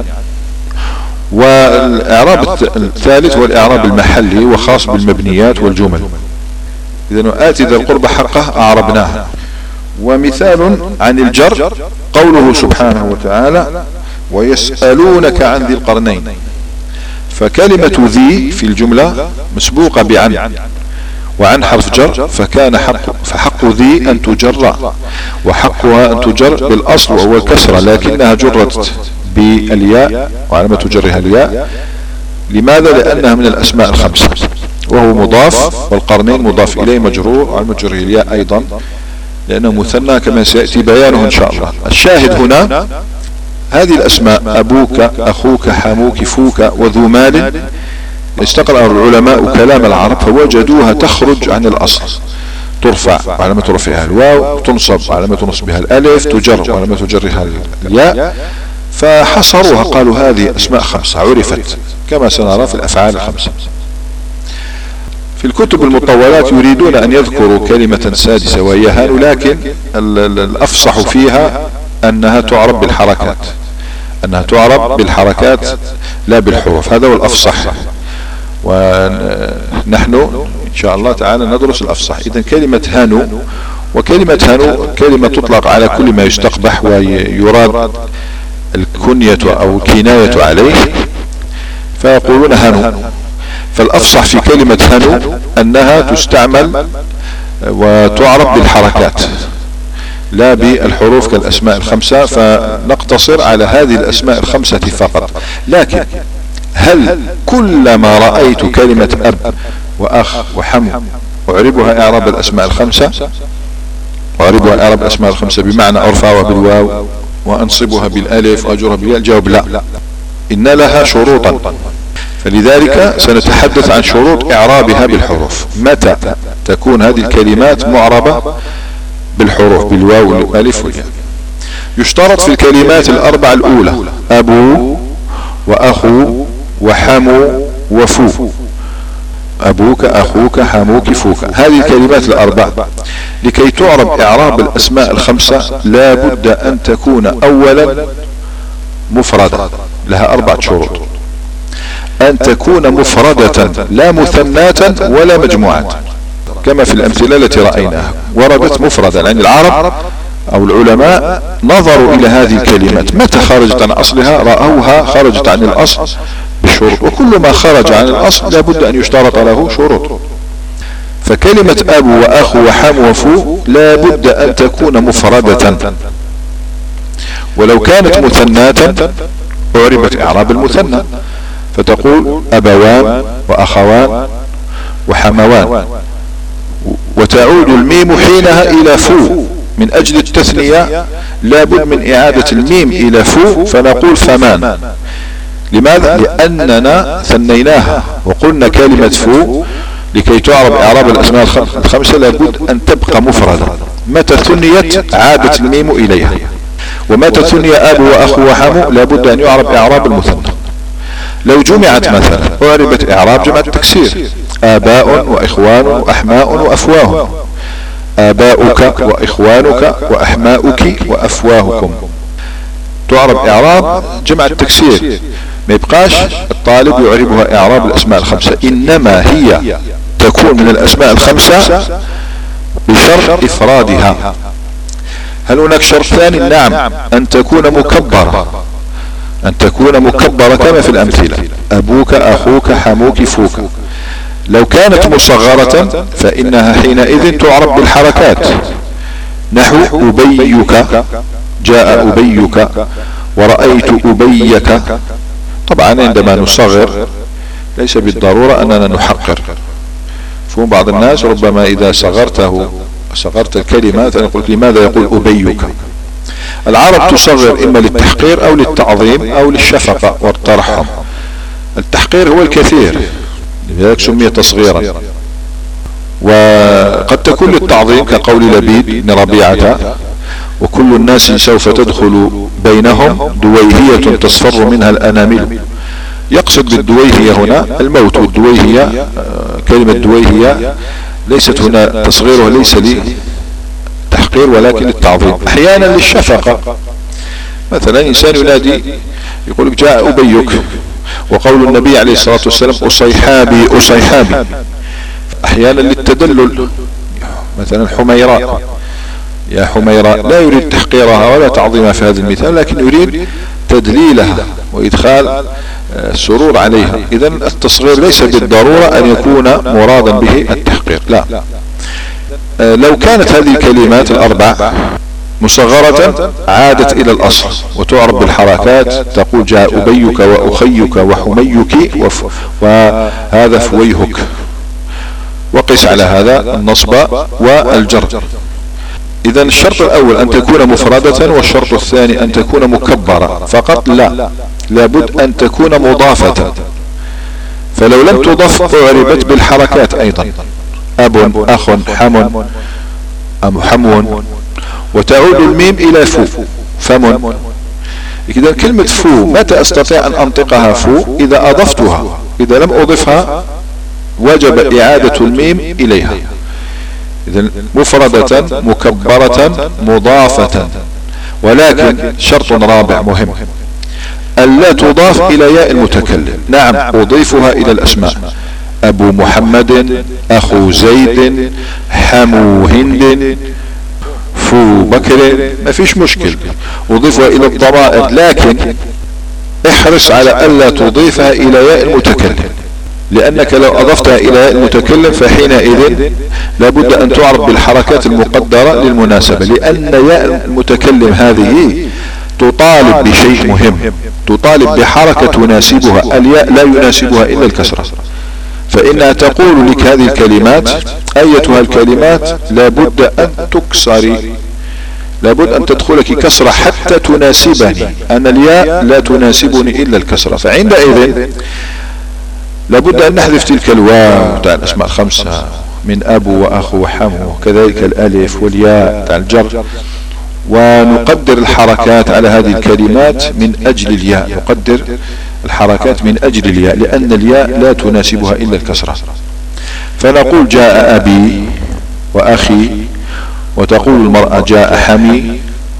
والإعراب الثالث هو الإعراب المحلي وخاص بالمبنيات والجمل. إذن آتي ذا القربى حقه أعربناها. ومثال عن الجر قوله سبحانه وتعالى ويسألونك عن ذي القرنين. فكلمة ذي في الجملة مسبوقة بعن، وعن حرف جر، فكان حق فحق ذي أن تجر، وحقها أن تجر بالأصل وهو الكسرة، لكنها جرت بالياء وعلامة جرها الياء. لماذا؟ لأنها من الأسماء الخمسة، وهو مضاف، والقرنين مضاف إليه مجرور وعلامة جره الياء أيضا لأنه مثنى كما سيأتي بيانه إن شاء الله. الشاهد هنا هذه الأسماء أبوك أخوك حموك فوك وذو مال استقرأ العلماء كلام العرب فوجدوها تخرج عن الأصل، ترفع وعلامة رفعها الواو، تنصب وعلامة نصبها الألف، تجر وعلامة جرها الياء، فحصروها قالوا هذه أسماء خمسة عرفت كما سنرى في الأفعال الخمسة. في الكتب المطولات يريدون أن يذكروا كلمة سادسة وهي هان، لكن الأفصح فيها أنها تعرب بالحركات، أنها تعرب بالحركات لا بالحروف، هذا هو الأفصح، ونحن إن شاء الله تعالى ندرس الأفصح. إذن كلمة هانو، وكلمة هانو كلمة تطلق على كل ما يستقبح ويراد الكنية أو الكناية عليه فيقولون هانو. فالأفصح في كلمة هانو أنها تستعمل وتعرب بالحركات لا بالحروف كالأسماء الخمسة، فنقتصر على هذه الأسماء الخمسة فقط. لكن هل كلما رأيت كلمة أب وأخ وحم أعربها إعراب الأسماء الخمسة؟ أعربها إعراب الأسماء الخمسة بمعنى أرفعها بالواو وأنصبها بالألف وأجرها بالياء؟ الجواب لا، إن لها شروطا، فلذلك سنتحدث عن شروط إعرابها بالحروف. متى تكون هذه الكلمات معربة بالحروف بالواو والألف والياء؟ يشترط في الكلمات الأربع الأولى أبو وأخو وحمو وفو، أبوك أخوك حموك فوك، هذه الكلمات الأربع لكي تعرب إعراب الأسماء الخمسة لا بد أن تكون أولا مفردة، لها أربعة شروط: أن تكون مفردة لا مثناة ولا مجموعة، كما في الأمثلة التي رأيناها وردت مفردة، لأن العرب أو العلماء نظروا إلى هذه الكلمات متى خرجت عن أصلها رأوها خرجت عن الأصل بالشروط، وكل ما خرج عن الأصل لابد أن يشترط له شروط. فكلمة أبو وأخو وحم وفو لابد أن تكون مفردة، ولو كانت مثناة أعربت إعراب المثنى فتقول أبوان وأخوان وحموان، وتعود الميم حينها إلى فو من أجل التثنية، لابد من إعادة الميم إلى فو فنقول فمان. لماذا؟ لأننا ثنيناها وقلنا كلمة فو لكي تعرب إعراب الأسماء الخمسة لابد أن تبقى مفردة، متى ثنيت عادت الميم إليها، ومتى ثني أبو وأخو وحمو لابد أن يعرب إعراب المثنى. لو جمعت مثلا أعربت إعراب جمع التكسير: آباء وإخوان وأحماء وأفواه، آباؤك وإخوانك وأحماؤك وأفواهكم، تعرب إعراب جمع التكسير، ما يبقاش الطالب يعربها إعراب الأسماء الخمسة، إنما هي تكون من الأسماء الخمسة بشرط إفرادها. هل هناك شرط ثاني؟ نعم، أن تكون مكبرة، أن تكون مكبرة كما في الأمثلة: أبوك أخوك حموك فوك. لو كانت مصغرة فإنها حينئذ تعرب بالحركات، نحو أبيك، جاء أبيك، ورأيت أبيك. طبعا عندما نصغر ليس بالضرورة أننا نحقر، فهم بعض الناس ربما إذا صغرته صغرت الكلمات يقول لماذا يقول أبيك. العرب تصغر إما للتحقير أو للتعظيم أو للشفقة والترحم. التحقير هو الكثير لذلك سمي تصغيرا، وقد تكون للتعظيم كقول لبيد بن ربيعة: وكل الناس سوف تدخل بينهم دويهية تصفر منها الأنامل. يقصد بالدويهية هنا الموت، والدويهية كلمة دويهية ليست هنا تصغيرها ليس للتحقير ولكن للتعظيم، أحيانا للشفقة. مثلا إنسان ينادي يقول لك جاء أبيك، وقول النبي عليه الصلاة والسلام أصيحابي أصيحابي، أحيانا للتدلل، مثلا حميراء يا حميراء، لا يريد تحقيرها ولا تعظيمها في هذا المثال، لكن يريد تدليلها وإدخال السرور عليها. إذن التصغير ليس بالضرورة أن يكون مرادا به التحقير، لا. لو كانت هذه الكلمات الأربع مصغرة عادت إلى الأصل وتعرب بالحركات، تقول جاء أبيك وأخيك وحميك وهذا فويهك، وقس على هذا النصب والجر. إذا الشرط الأول أن تكون مفردة، والشرط الثاني أن تكون مكبرة فقط. لا، لابد أن تكون مضافة، فلو لم تضف أعربت بالحركات أيضا. أب، أخ، حم، أم حمو، وتعود الميم إلى فو، فم. إذا كلمة فو متى أستطيع أن أنطقها فو؟ إذا أضفتها. إذا لم أضفها وجب إعادة الميم إليها. إذا مفردة مكبرة مضافة، ولكن شرط رابع مهم، ألا تضاف إلى ياء المتكلم. نعم أضيفها إلى الأسماء، أبو محمد، أخو زيد، حمو هند، فو بكر، ما فيش مشكل، أضيفها إلى الضمائر، لكن احرص على ألا تضيفها إلى ياء المتكلم، لأنك لو أضفتها إلى ياء المتكلم فحينئذ لابد أن تعرف بالحركات المقدرة للمناسبة، لأن ياء المتكلم هذه تطالب بشيء مهم، تطالب بحركة تناسبها، الياء لا يناسبها إلا الكسرة. فإنها تقول لك هذه الكلمات، أيتها الكلمات لابد أن تكسري، لابد أن تدخلك كسرة حتى تناسبني، أنا الياء لا تناسبني إلا الكسرة. فعندئذ لابد أن نحذف تلك الواو تاع الأسماء الخمسة من أبو وأخو وحمو، كذلك الألف والياء تاع الجر، ونقدر الحركات على هذه الكلمات من أجل الياء، نقدر الحركات من أجل الياء، لأن الياء لا تناسبها إلا الكسرة. فنقول جاء أبي وأخي، وتقول المرأة جاء حمي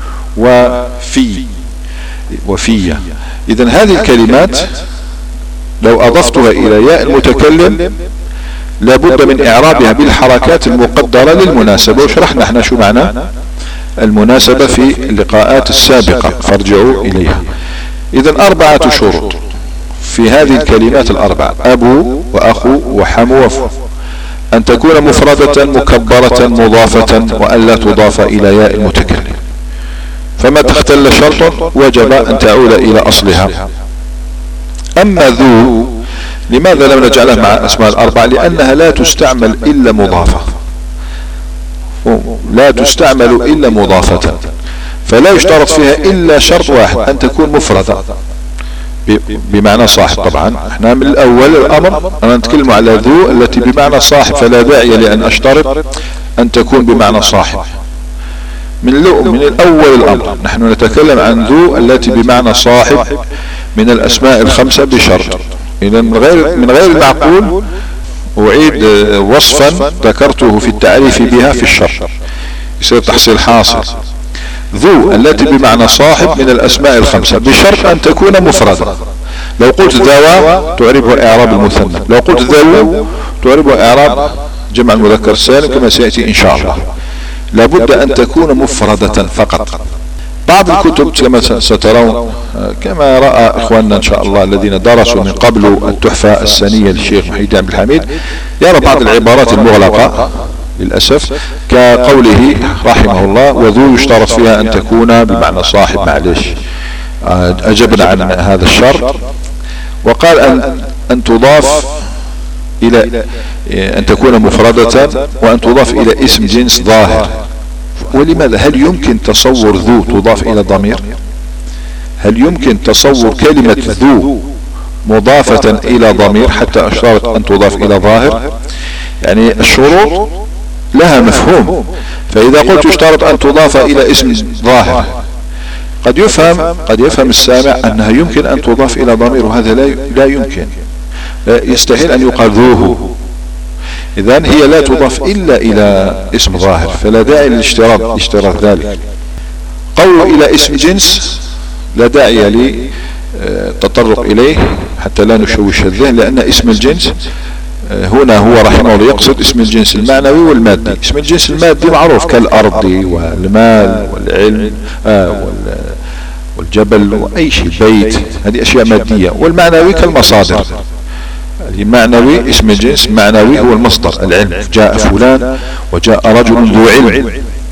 وفي وفية. إذن هذه الكلمات لو أضفتها إلى ياء المتكلم لابد من إعرابها بالحركات المقدرة للمناسبة، وشرحنا احنا شو معنى المناسبة في اللقاءات السابقة فارجعوا إليها. إذن أربعة شروط في هذه الكلمات الأربعة، أبو وأخو وحمو وفو، أن تكون مفردة مكبرة مضافة، وأن لا تضاف إلى ياء المتكلم. فما تختل شرط وجب أن تعود إلى أصلها. أما ذو لماذا لم نجعلها مع الأسماء الأربعة؟ لأنها لا تستعمل إلا مضافة، لا تستعمل إلا مضافة، فلا يشترط فيها إلا شرط واحد، أن تكون مفردة بمعنى صاحب. طبعا احنا من الأول الأمر أنا نتكلم على ذو التي بمعنى صاحب، فلا داعي لأن أشترط أن تكون بمعنى صاحب. من, من الأول الأمر نحن نتكلم عن ذو التي بمعنى صاحب من الأسماء الخمسة بشرط. إذا من غير من غير المعقول أعيد وصفا ذكرته في التعريف بها في الشرط، يصير تحصيل حاصل. ذو التي بمعنى صاحب من الأسماء الخمسة بشرط أن تكون مفردة. لو قلت ذوا تعربه إعراب المثنى، لو قلت ذو تعربه إعراب جمع المذكر السالم كما سيأتي إن شاء الله. لابد أن تكون مفردة فقط. بعض الكتب كما سترون كما رأى إخواننا إن شاء الله الذين درسوا من قبل التحفة السنية للشيخ محي الدين عبد الحميد، يرى بعض العبارات المغلقة للأسف كقوله رحمه الله وذو يشترط فيها أن تكون بمعنى صاحب. معلش أجبنا عن هذا الشرط، وقال أن, أن تضاف إلى أن تكون مفردة، وأن تضاف إلى اسم جنس ظاهر. ولماذا؟ هل يمكن تصور ذو تضاف إلى ضمير؟ هل يمكن تصور كلمة ذو مضافة إلى ضمير حتى أشترط أن تضاف إلى ظاهر؟ يعني الشروط لها مفهوم. فإذا قلت يشترط أن تضاف إلى اسم ظاهر قد يفهم قد يفهم السامع أنها يمكن أن تضاف إلى ضمير، وهذا لا لا يمكن، لا يستحيل أن يقال ذوه. إذن هي لا تضاف إلا إلى اسم ظاهر، فلا داعي للاشتراط اشتراط ذلك. قول إلى اسم جنس لا داعي للتطرق إليه حتى لا نشوش الذهن، لأن اسم الجنس هنا هو رحمه الله يقصد اسم الجنس المعنوي والمادي. اسم الجنس المادي معروف كالأرض والمال والعلم آه والجبل وأي شيء، بيت، هذه أشياء مادية. والمعنوي كالمصادر، المعنوي اسم الجنس معنوي هو المصدر، العلم، جاء فلان وجاء رجل ذو علم،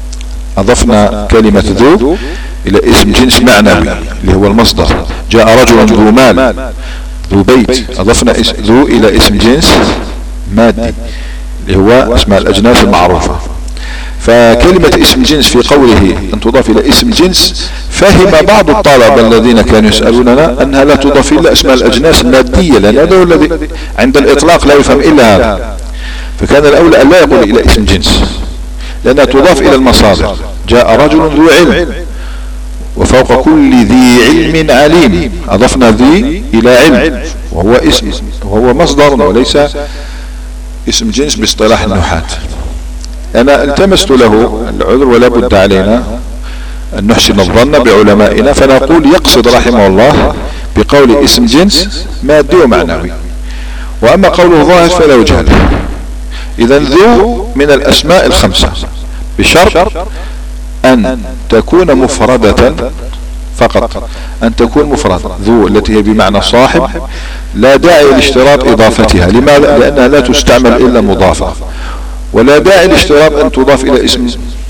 أضفنا كلمة ذو إلى اسم جنس معنوي اللي هو المصدر. جاء رجل ذو مال ذو بيت، أضفنا ذو إلى اسم جنس مادي اللي هو اسماء الأجناس المعروفة. فكلمة اسم جنس في قوله أن تضاف إلى اسم جنس، فهم بعض الطلبة الذين كانوا يسألوننا أنها لا تضاف إلا أسماء الأجناس المادية، لأن هذا الذي عند الإطلاق لا يفهم إلا هذا. فكان الأولى أن لا يقول إلى اسم جنس، لأنها تضاف إلى المصادر. جاء رجل ذو علم، وفوق كل ذي علم عليم، أضفنا ذي إلى علم وهو اسم وهو مصدر وليس اسم جنس باصطلاح النحاة. أنا التمست له العذر، ولا بد علينا أن نحسن الظن بعلمائنا، فنقول يقصد رحمه الله بقول اسم جنس مادي ومعنوي، وأما قوله ظاهر فلا وجه له. إذا ذو من الأسماء الخمسة بشرط أن تكون مفردة فقط، أن تكون مفردة. ذو التي هي بمعنى صاحب، لا داعي لاشتراط إضافتها. لماذا؟ لأنها لا تستعمل إلا مضافة، ولا داعي لاشتراط أن تضاف إلى اسم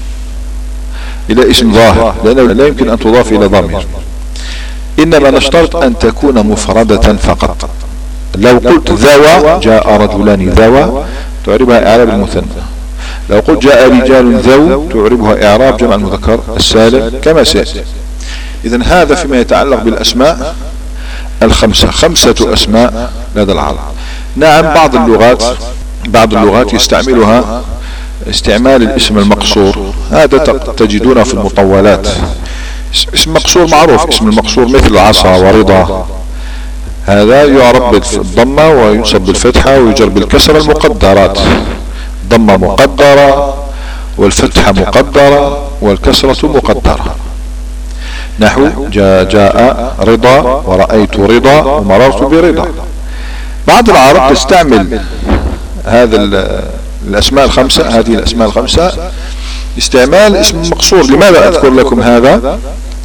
إلى اسم ظاهر، لأنه لا يمكن أن تضاف إلى ضمير. إنما نشترط أن تكون مفردة فقط. لو قلت ذوى، جاء رجلان ذوى، تعربها إعراب المثنى. لو قلت جاء رجال ذو، تعربها إعراب جمع المذكر السالم كما سيأتي. إذن هذا فيما يتعلق بالأسماء الخمسة، خمسة أسماء لدى العرب. نعم بعض اللغات بعض اللغات يستعملها استعمال الاسم المقصور، هذا تجدونه في المطولات. اسم مقصور معروف، اسم المقصور مثل عصا ورضا، هذا يعرب بالضمة وينصب بالفتحة ويجر بالكسرة المقدرات. ضمة مقدرة والفتحة مقدرة والكسرة مقدرة. نحو جاء, جاء رضا ورأيت رضا ومررت برضا. بعض العرب تستعمل هذا الأسماء الخمسة، هذه الأسماء الخمسة استعمال اسم مقصور. لماذا أذكر لكم هذا؟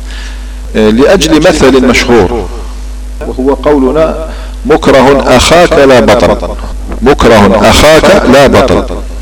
لأجل مثل مشهور، وهو قولنا مكره أخاك لا بطل. مكره أخاك لا بطل،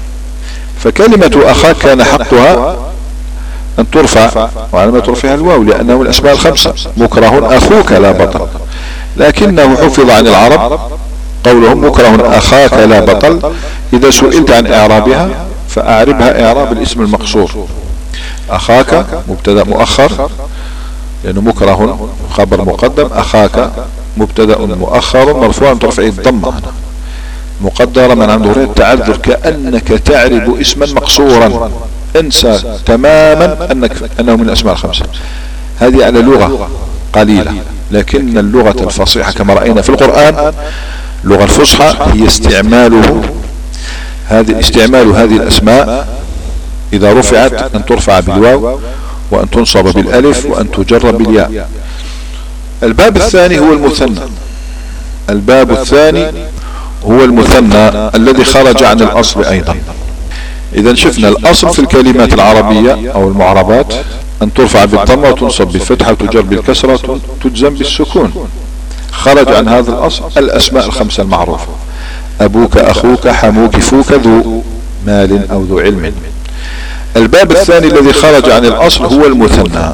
فكلمة أخاك كان حقها أن ترفع، وعلامة رفعها الواو لأنه من الأسماء الخمسة. مكره أخوك لا بطل، لكنه حفظ عن العرب قولهم مكره أخاك لا بطل. إذا سئلت عن إعرابها فأعربها إعراب الاسم المقصور. أخاك مبتدأ مؤخر لأنه مكره خبر مقدم، أخاك مبتدأ مؤخر مرفوع ترفع الضمة مقدرة من عنده غير التعذر، كأنك تعرب اسما مقصورا. انسى تماما أنك أنه من الأسماء الخمسة. هذه على لغة قليلة، لكن اللغة الفصيحة كما رأينا في القرآن، اللغة الفصحى هي استعماله هذه استعمال هذه الأسماء إذا رفعت أن ترفع بالواو، وأن تنصب بالألف، وأن تجر بالياء. الباب الثاني هو المثنى. الباب الثاني هو المثنى الذي خرج عن الأصل أيضا. إذا شفنا الأصل في الكلمات العربية أو المعربات أن ترفع بالضمة وتنصب بالفتحة وتجر بالكسرة تجزم بالسكون. خرج عن هذا الأصل الأسماء الخمسة المعروفة: أبوك، أخوك، حموك، فوك، ذو مال أو ذو علم. الباب الثاني الذي خرج عن الأصل هو المثنى.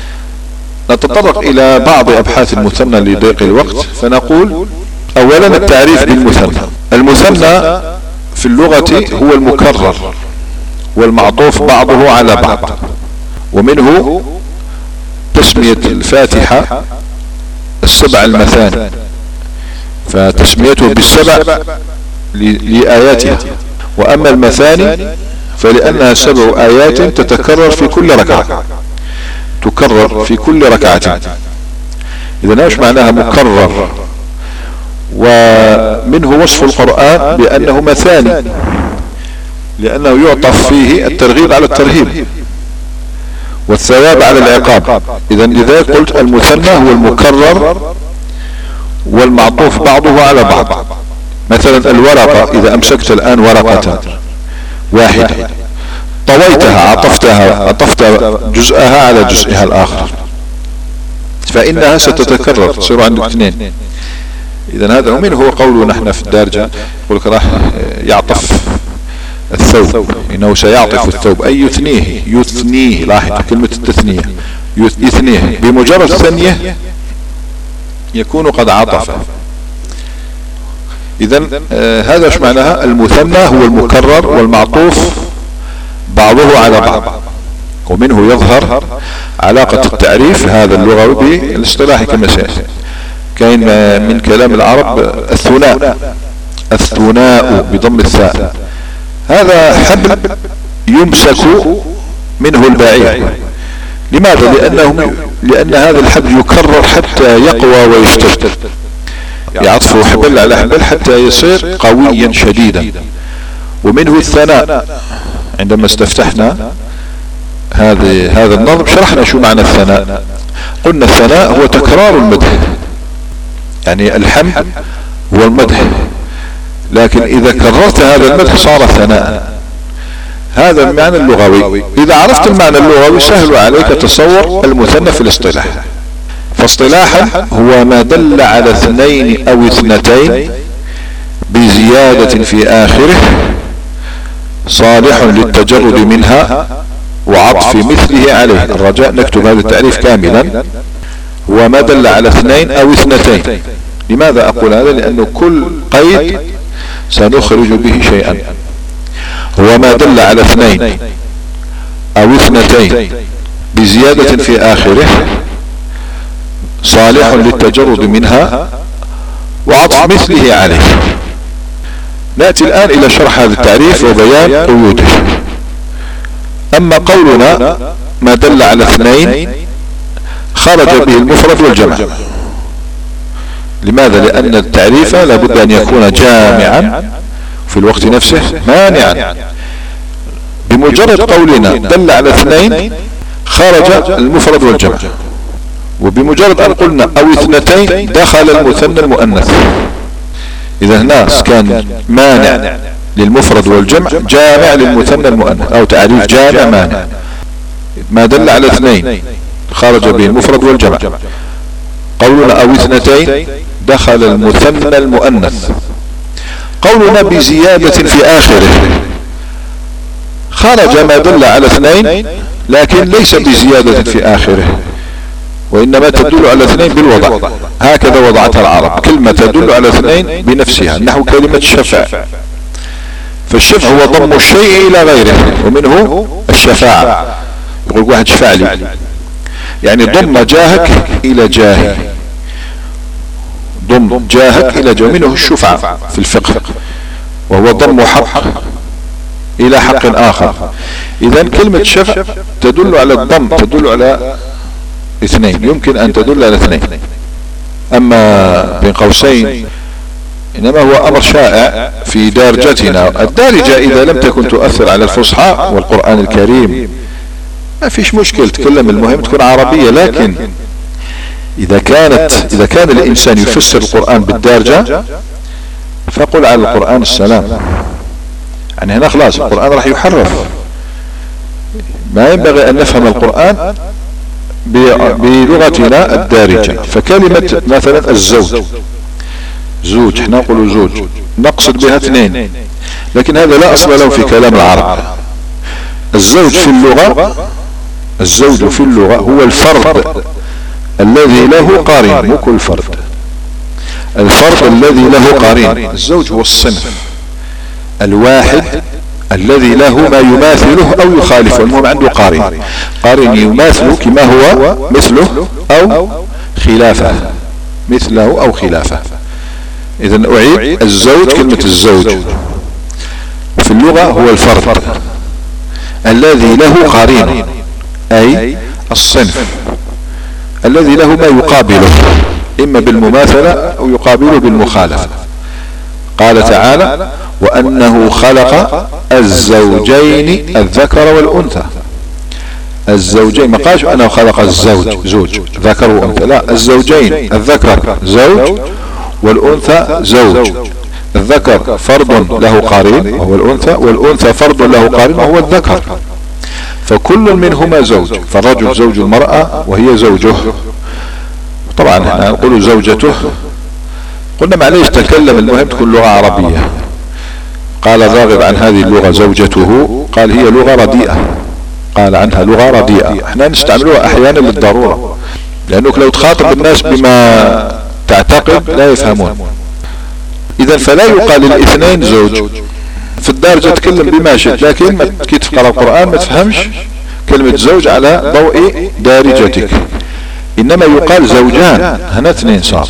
نتطرق إلى بعض أبحاث المثنى لضيق الوقت، فنقول أولا التعريف بالمثنى. المثنى في اللغة هو المكرر والمعطوف بعضه على بعض، ومنه تسمية الفاتحة السبع المثاني، فتسميته بالسبع لآياتها. وأما المثاني فلأنها سبع آيات تتكرر في كل ركعة، تكرر في كل ركعة. إذا ايش معناها مكرر؟ ومنه وصف القرآن بأنه مثاني، لأنه يعطف فيه الترغيب على الترهيب والثواب على العقاب. إذا لذلك قلت المثنى هو المكرر والمعطوف بعضه على بعض. مثلا الورقة، إذا أمسكت الآن ورقة واحدة طويتها، عطفتها عطفت جزءها على جزئها الآخر، فإنها ستتكرر، تصير عندك اثنين. إذا هذا ومنه هو قوله نحن في الدارجة يقول لك راح يعطف الثوب، إنه سيعطف الثوب أي يثنيه. يثنيه، لاحظ كلمة التثنية، يثنيه بمجرد ثانية يكون قد عطف. إذا آه هذا ايش معناها؟ المثنى هو المكرر والمعطوف بعضه على بعض. ومنه يظهر علاقة التعريف هذا اللغوي بالاصطلاحي كما سيأتي. كاين من كلام العرب الثناء، الثناء بضم الثاء، هذا حبل يمسك منه البعير. لماذا؟ لأنه لأن هذا الحبل يكرر حتى يقوى ويشتد، يعطف حبل على حبل حتى يصير قويا شديدا. ومنه الثناء. عندما استفتحنا هذه هذا النظم شرحنا شو معنى الثناء. قلنا الثناء هو تكرار المدح، يعني الحمد هو المدح، لكن إذا كررت هذا المدح صار ثناء. هذا المعنى اللغوي. إذا عرفت المعنى اللغوي سهل عليك تصور المثنى في الاصطلاح. فاصطلاحا هو ما دل على اثنين أو اثنتين بزيادة في آخره صالح للتجرد منها وعطف مثله عليه. الرجاء نكتب هذا التعريف كاملا. هو ما دل على اثنين أو اثنتين. لماذا أقول هذا؟ لأنه كل قيد سنخرج به شيئا. هو ما دل على اثنين أو اثنتين بزيادة في آخره صالح للتجرد منها وعطف مثله عليه. نأتي الآن إلى شرح هذا التعريف وبيان قيوده. أما قولنا ما دل على اثنين خرج به المفرد والجمع. لماذا؟ لأن التعريف لابد أن يكون جامعا في الوقت نفسه مانعا. بمجرد قولنا دل على اثنين خرج المفرد والجمع، وبمجرد أن قلنا أو اثنتين دخل المثنى المؤنث. إذا هنا كان مانع للمفرد والجمع جامع للمثنى المؤنث، أو تعريف جامع مانع. ما دل على اثنين خرج به المفرد والجمع. قولنا أو اثنتين دخل المثنى المؤنث. قولنا بزيادة في آخره خرج ما دل على اثنين لكن ليس بزيادة في آخره، وإنما تدل على اثنين بالوضع. هكذا وضعتها العرب، كلمة تدل على اثنين بنفسها، نحو كلمة شفع. فالشفع هو ضم الشيء إلى غيره، ومنه الشفاعة. يقول واحد شفع لي، يعني ضم جاهك إلى جاهي، ضم جاهك إلى جاهي. منه الشفعة في الفقه، وهو ضم حق إلى حق آخر. إذا كلمة شفع تدل على الضم، تدل على اثنين، يمكن أن تدل على اثنين. أما بين قوسين إنما هو أمر شائع في دارجتنا. الدارجة إذا لم تكن تؤثر على الفصحى والقرآن الكريم ما فيش مشكل، تكلم، المهم تكون عربية. لكن إذا كانت إذا كان الإنسان يفسر القرآن بالدارجة فقل على القرآن السلام. يعني هنا خلاص القرآن راح يحرف. ما ينبغي أن نفهم القرآن بلغتنا الدارجة. فكلمة مثلا الزوج، زوج، احنا نقول زوج، نقصد بها اثنين، لكن هذا لا أصل له في كلام العرب. الزوج في اللغة، الزوج في اللغة هو الفرد الذي له قارين، مو كل فرد، الفرد الذي له قارين. الزوج هو الصنف الواحد الذي له ما يماثله أو يخالفه، المهم عنده قارين، قارين يماثله كما هو مثله أو خلافه، مثله أو خلافه. إذن أعيد، الزوج، كلمة الزوج في اللغة هو الفرد الذي له قارين، أي الصنف الذي له ما يقابله إما بالمماثلة أو يقابله بالمخالفة. قال تعالى وأنه خلق الزوجين الذكر والأنثى. الزوجين، ما قالش أنه خلق الزوج زوج ذكر وأنثى، لا، الزوجين، الذكر زوج والأنثى زوج. الذكر فرد له قارين وهو الأنثى، والأنثى فرد له قارين وهو الذكر، فكل منهما زوج. فالرجل زوج المرأة وهي زوجه. طبعا احنا نقول زوجته، قلنا معليش تكلم، المهم تكون لغة عربية. قال الراغب عن هذه اللغة زوجته، قال هي لغة رديئة، قال عنها لغة رديئة. احنا نستعملوها احيانا للضرورة، لانك لو تخاطب الناس بما تعتقد لا يفهمون. اذا فلا يقال للاثنين زوج. في الدارجة تكلم بما شئت، لكن كي تقرأ القرآن ما تفهمش كلمة زوج على ضوء دارجتك، انما يقال زوجان، هنا اثنين صار.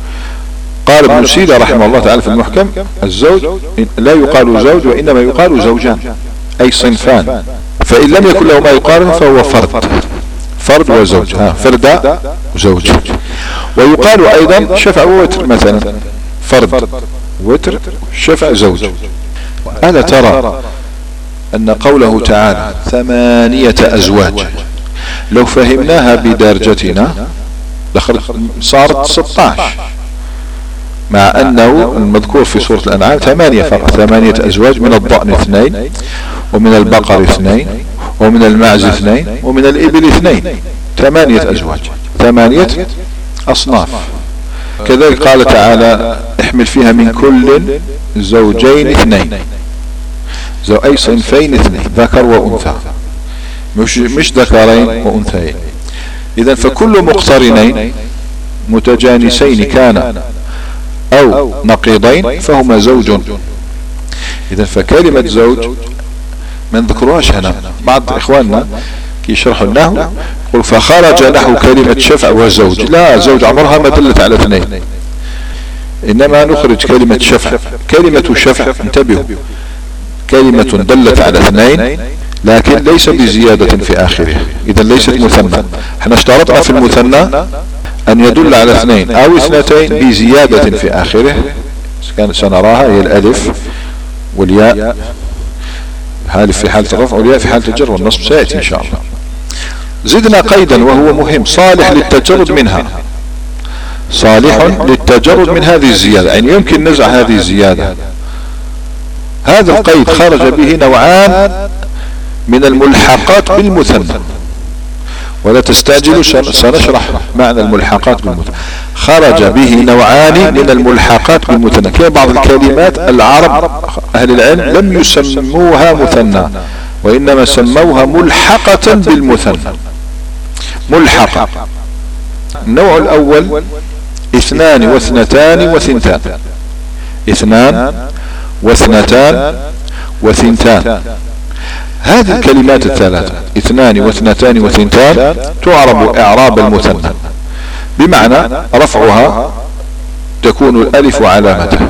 قال ابن سيدة رحمه الله تعالى في المحكم: الزوج لا يقال زوج وانما يقال زوجان، اي صنفان، فان لم يكن له ما يقارن فهو فرد، فرد وزوج، ها فرد وزوج. ويقال ايضا شفع ووتر، مثلا فرد وتر شفع زوج. ألا ترى أن قوله تعالى ثمانية أزواج لو فهمناها بدرجتنا صارت ستة عشر، مع أنه المذكور في سورة الأنعام ثمانية فقط، ثمانية أزواج، من الضأن اثنين، ومن البقر اثنين، ومن المعز اثنين، ومن الإبل اثنين، ثمانية أزواج، ثمانية أصناف. كذلك قال تعالى: احمل فيها من كل زوجين اثنين، زو أي صنفين اثنين، ذكر وأنثى، مش, مش ذكرين وأنثيين. إذن فكل مقترنين متجانسين كان أو نقيضين فهما زوج. إذن فكلمة زوج ما نذكرهاش هنا. بعض إخواننا كي يشرحوا النحو يقول فخرج نحو كلمة شفع وزوج، لا، زوج عمرها ما دلت على اثنين، إنما نخرج كلمة شفع. كلمة شفع انتبهوا، كلمة دلت على اثنين لكن ليس بزيادة في آخره، إذا ليست مثنى. احنا اشترطنا في المثنى أن يدل على اثنين أو اثنتين بزيادة في آخره، كان سنراها هي الألف والياء، هالف في حالة الرفع والياء في حالة الجر والنصب، سيأتي إن شاء الله. زدنا قيدا وهو مهم: صالح للتجرد منها، صالح للتجرد من هذه الزيادة، يعني يمكن نزع هذه الزيادة. هذا القيد خرج به نوعان من الملحقات بالمثنى، ولا تستعجلوا سنشرح معنى الملحقات بالمثنى. خرج به نوعان من الملحقات بالمثنى. كان بعض الكلمات العرب أهل العلم لم يسموها مثنى، وإنما سموها ملحقة بالمثنى، ملحقة. النوع الأول اثنان واثنتان وثنتان، اثنان واثنتان وثنتان. هذه الكلمات الثلاثة اثنان واثنتان وثنتان تعرب إعراب المثنى، بمعنى رفعها تكون الألف علامتها،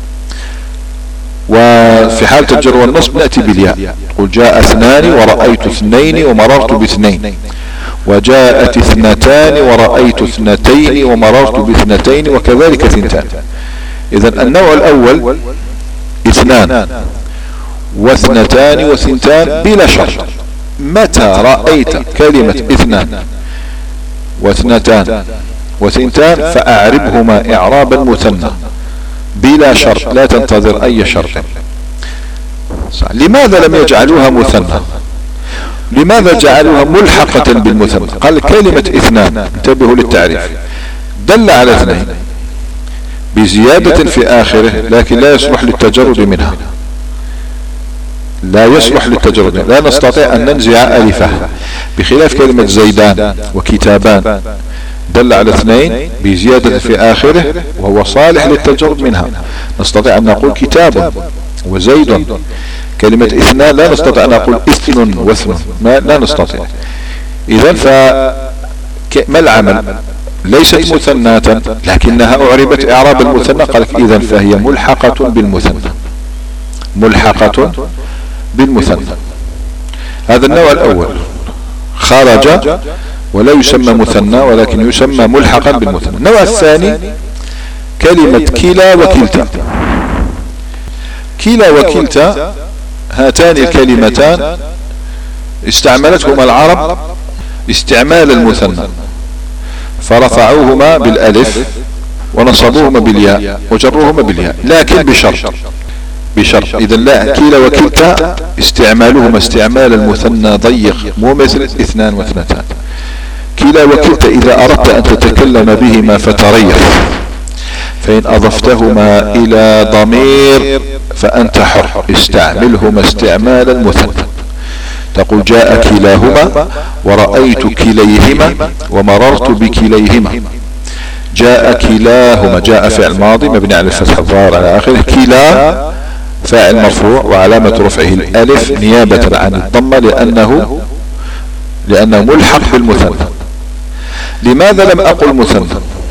وفي حالة الجر والنصب نأتي بالياء. قل جاء اثنان ورأيت اثنين ومررت باثنين، وجاءت اثنتان ورأيت اثنتين ومررت باثنتين، وكذلك ثنتان. إذن النوع الأول اثنان واثنتان وثنتان بلا شرط. متى رأيت كلمة اثنان واثنتان وثنتان فأعربهما إعراب المثنى بلا شرط، لا تنتظر أي شرط. لماذا لم يجعلوها مثنى؟ لماذا جعلوها ملحقة بالمثنى؟ قال كلمة اثنان، انتبهوا للتعريف، دل على اثنين بزيادة في آخره، لكن لا يصلح للتجرد منها، لا يصلح للتجرد منها، لا نستطيع أن ننزع ألفه، بخلاف كلمة زيدان وكتابان دل على اثنين بزيادة في آخره وهو صالح للتجرد منها، نستطيع أن نقول كتاب وزيد. كلمة اثنان لا نستطيع أن نقول اثن واثن، ما لا نستطيع. إذن فما العمل؟ ليست مثناة لكنها أعربت إعراب المثنى، قال إذن فهي ملحقة بالمثنى، ملحقة بالمثنى. هذا النوع الأول خرج ولا يسمى مثنى ولكن يسمى ملحقا بالمثنى. النوع الثاني كلمة كلا وكلتا. كلا وكلتا هاتان الكلمتان استعملتهما العرب استعمال المثنى، فرفعوهما بالالف ونصبوهما بالياء وجروهما بالياء، لكن بشرط بشرط إذا لا، كلا وكلتا استعمالهما استعمال المثنى ضيق، مو مثل اثنان واثنتان. كلا وكلتا إذا أردت أن تتكلم بهما فتريح، فإن أضفتهما إلى ضمير فأنت حر، استعملهما استعمال المثنى. تقول جاء كلاهما ورأيت كليهما ومررت بكليهما. جاء كلاهما، جاء فعل ماضي مبني على الفتح الظاهر على آخره، كلا فاعل مرفوع وعلامة رفعه الالف نيابة عن الضمة لانه لانه ملحق بالمثنى. لماذا لم اقل مثنى؟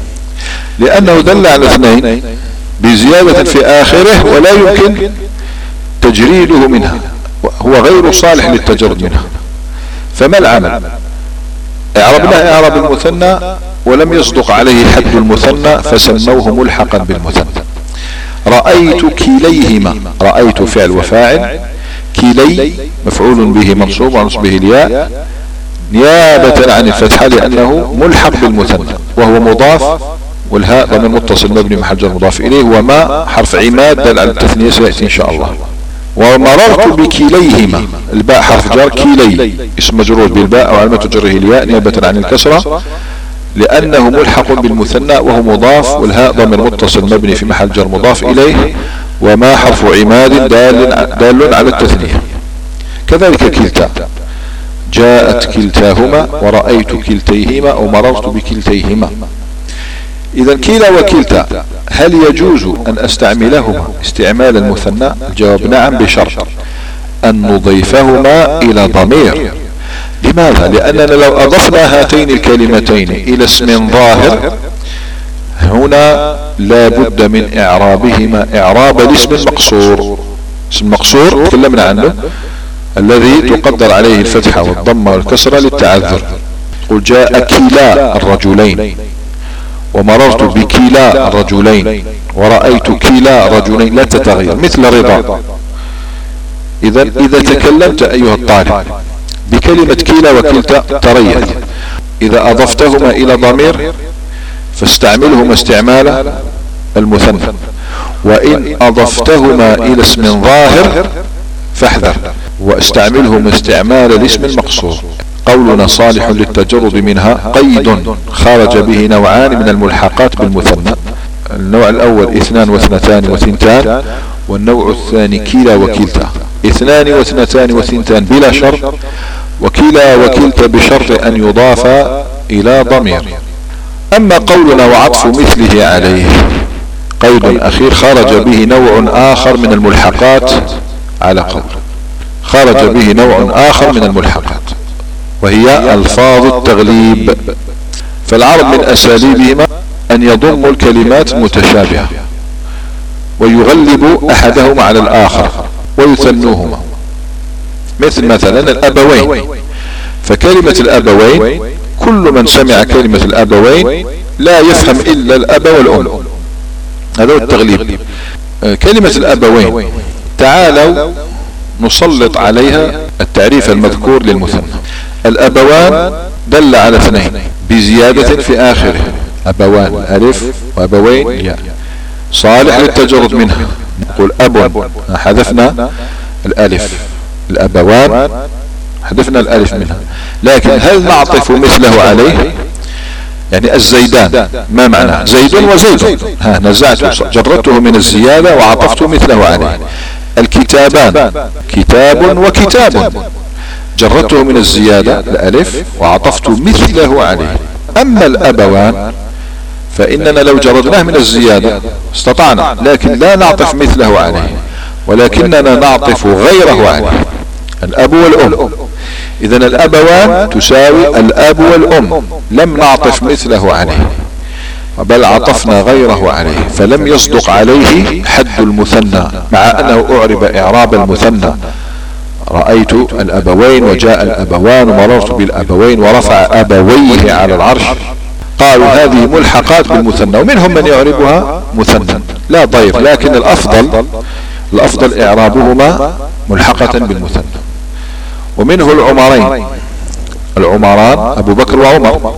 لانه دل على اثنين بزيادة في اخره ولا يمكن تجريده منها، هو غير صالح للتجرد منها. فما العمل؟ اعربناه اعراب المثنى ولم يصدق عليه حد المثنى فسموه ملحقا بالمثنى. رأيت كليهما، رأيت فعل وفاعل، كلي مفعول به منصوب ونصبه الياء نيابة عن الفتحة لأنه ملحق بالمثنى وهو مضاف، والهاء ضمير متصل مبني محل جر مضاف إليه، وما حرف عماد دل على التثنية سيأتي إن شاء الله. ومررت بكليهما، الباء حرف جر، كلي اسم مجرور بالباء أو علامة جره الياء نيابة عن الكسرة لأنه ملحق بالمثنى وهو مضاف، والهاء ضمير متصل مبني في محل جر مضاف إليه، وما حرف عماد دال, دال على التثنية. كذلك كلتا، جاءت كلتاهما ورأيت كلتيهما ومررت بكلتيهما. إذا كلا وكلتا هل يجوز أن أستعملهما استعمال المثنى؟ الجواب نعم بشرط أن نضيفهما إلى ضمير. لماذا؟ لأننا لو أضفنا هاتين الكلمتين إلى اسم ظاهر هنا لا بد من إعرابهما إعراب الاسم المقصور. اسم مقصور تكلمنا عنه الذي تقدر عليه الفتحة والضمة والكسرة للتعذر. قل جاء كلا الرجلين ومررت بكلا الرجلين ورأيت كلا الرجلين لا تتغير، مثل رضا. إذا إذا تكلمت أيها الطالب بكلمة كلا وكلتا تريث، إذا أضفتهما إلى ضمير فاستعملهما استعمال المثنى، وإن أضفتهما إلى اسم ظاهر فاحذر واستعملهما استعمال الاسم المقصور. قولنا صالح للتجرد منها قيد خرج به نوعان من الملحقات بالمثنى. النوع الأول اثنان واثنتان وثنتان، والنوع الثاني كلا وكلتا. اثنان واثنتان وثنتان بلا شرط، وكلا وكلتا بشرط أن يضاف إلى ضمير. أما قولنا وعطف مثله عليه قيد أخير خرج به نوع آخر من الملحقات، على قول خرج به نوع آخر من الملحقات وهي ألفاظ التغليب. فالعرب من أساليبهما أن يضموا الكلمات متشابهة ويغلبوا أحدهما على الآخر ويثنوهما، مثل مثلا الأبوين. فكلمة الأبوين كل من سمع كلمة الأبوين لا يفهم إلا الأب والأم، هذا هو التغليب. كلمة الأبوين تعالوا نسلط عليها التعريف المذكور للمثنى. الأبوان دل على اثنين بزيادة في آخره، أبوان ألف وأبوين ياء، صالح للتجرد منها. نقول أب حذفنا الألف، الأبوان حذفنا الألف منها، لكن هل نعطف مثله عليه؟ يعني الزيدان ما معنى زيد وزيد؟ ها نزعت جردته من الزيادة وعطفت مثله عليه. الكتابان كتاب وكتاب جردته من الزيادة الألف وعطفت مثله عليه. أما الأبوان فإننا لو جردناه من الزيادة استطعنا، لكن لا نعطف مثله عليه ولكننا نعطف غيره عليه، الأب والأم. إذن الأبوان تساوي الأب والأم، لم نعطف مثله عليه بل عطفنا غيره عليه، فلم يصدق عليه حد المثنى مع أنه أعرب إعراب المثنى. رأيت الأبوين وجاء الأبوان ومررت بالأبوين ورفع أبويه على العرش، قالوا هذه ملحقات بالمثنى، ومنهم من يعربها مثنى لا ضير، لكن الأفضل الأفضل إعرابهما ملحقة بالمثنى. ومنه العمرين، العمران أبو بكر وعمر،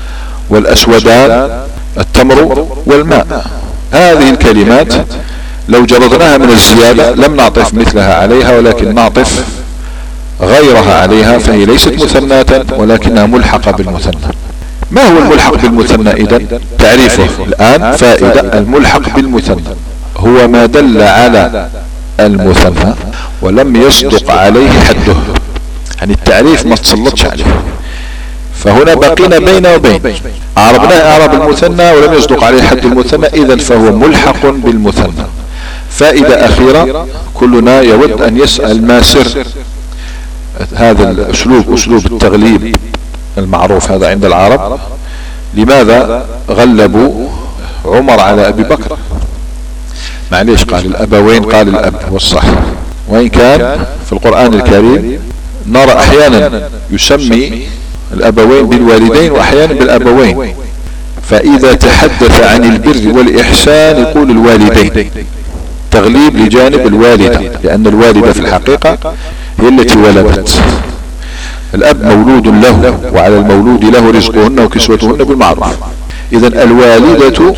والأسودان التمر والماء. هذه الكلمات لو جردناها من الزيادة لم نعطف مثلها عليها ولكن نعطف غيرها عليها، فهي ليست مثناة ولكنها ملحقة بالمثنى. ما هو الملحق بالمثنى إذن؟ تعريفه الآن فائدة. الملحق بالمثنى هو ما دل على المثنى ولم يصدق عليه حده، يعني التعريف ما تسلطش عليه. فهنا بقينا بين وبين، عربناه اعراب المثنى ولم يصدق عليه حد المثنى، اذا فهو ملحق بالمثنى. فائدة أخيرة، كلنا يود أن يسأل ما سر هذا الأسلوب، أسلوب التغليب المعروف هذا عند العرب. لماذا غلبوا عمر على أبي بكر؟ معليش قال الأبوين، قال الأب والصح، وإن كان في القرآن الكريم نرى أحيانا يسمي الأبوين بالوالدين وأحيانا بالأبوين، فإذا تحدث عن البر والإحسان يقول الوالدين، تغليب لجانب الوالدة، لأن الوالدة في الحقيقة هي التي ولدت. الأب مولود له، وعلى المولود له رزقهن وكسوتهن بالمعروف. إذا الوالدة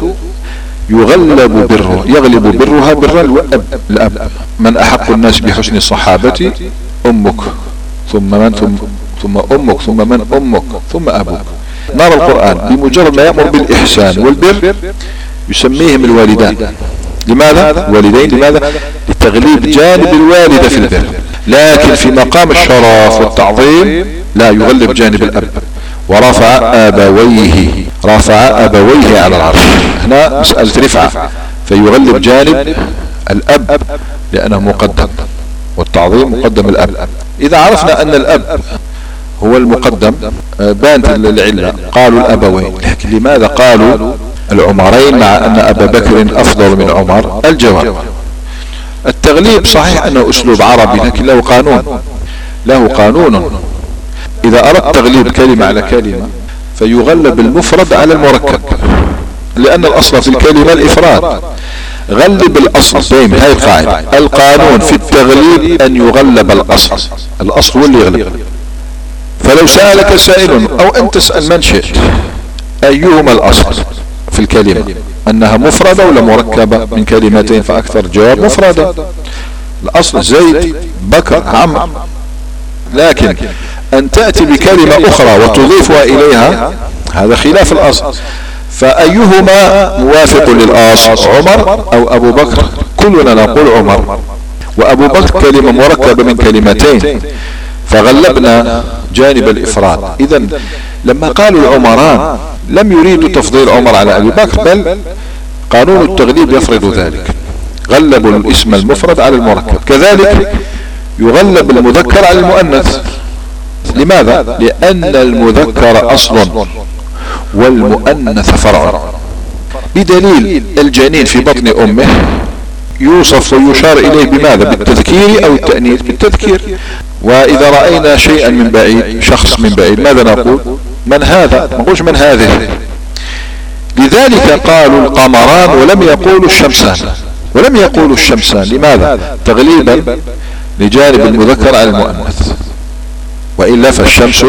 يغلب بره يغلب برها بر الأب. الأب من أحق الناس بحسن الصحابة أمك، ثم من ثم, ثم أمك، ثم من أمك، ثم أبوك. نرى القرآن بمجرد ما يأمر بالإحسان والبر يسميهم الوالدان. لماذا والدين؟ لماذا؟ لتغليب جانب الوالدة في البر. لكن في مقام الشرف والتعظيم لا يغلب جانب الأب. ورفع أبويه، رفع أبويه على العرش، هنا مسألة رفعة، فيغلب جانب الأب لأنه مقدم، والتعظيم مقدم الأب. إذا عرفنا أن الأب هو المقدم بانت العلة، قالوا الأبوين. لكن لماذا قالوا العمرين مع أن أبا بكر أفضل من عمر؟ الجواب التغليب صحيح أنه أسلوب عربي، لكن له قانون، له قانون. إذا أردت تغليب كلمة على كلمة فيغلب المفرد على المركب، لأن الأصل في الكلمة الإفراد. غلب الأصل دائما، هاي القاعدة. القانون في التغليب أن يغلب الأصل، الأصل هو اللي يغلب. فلو سألك سائل أو أنت تسأل من شئت أيهما الأصل في الكلمة، أنها مفردة ولا مركبة من كلمتين فأكثر؟ جواب مفردة. الأصل زيد، بكر، عمرو. لكن أن تأتي بكلمة أخرى وتضيفها إليها هذا خلاف الأصل. فأيهما موافق للأصل، عمر أو أبو بكر؟ كلنا نقول عمر، وأبو بكر كلمة مركبة من كلمتين فغلبنا جانب الإفراد. إذن لما قالوا العمران لم يريدوا تفضيل عمر على أبي بكر، بل قانون التغليب يفرض ذلك، غلبوا الاسم المفرد على المركب. كذلك يغلب المذكر على المؤنث. لماذا؟ لأن المذكر أصل والمؤنث فرع، بدليل الجنين في بطن أمه يوصف ويشار إليه بماذا؟ بالتذكير أو التأنيث؟ بالتذكير. وإذا رأينا شيئا من بعيد، شخص من بعيد، ماذا نقول؟ من هذا؟ ما نقولش من هذه. لذلك قالوا القمران ولم يقولوا الشمسان، ولم يقولوا الشمسان. لماذا؟ تغليبا لجانب المذكر على المؤنث، وإلا فالشمس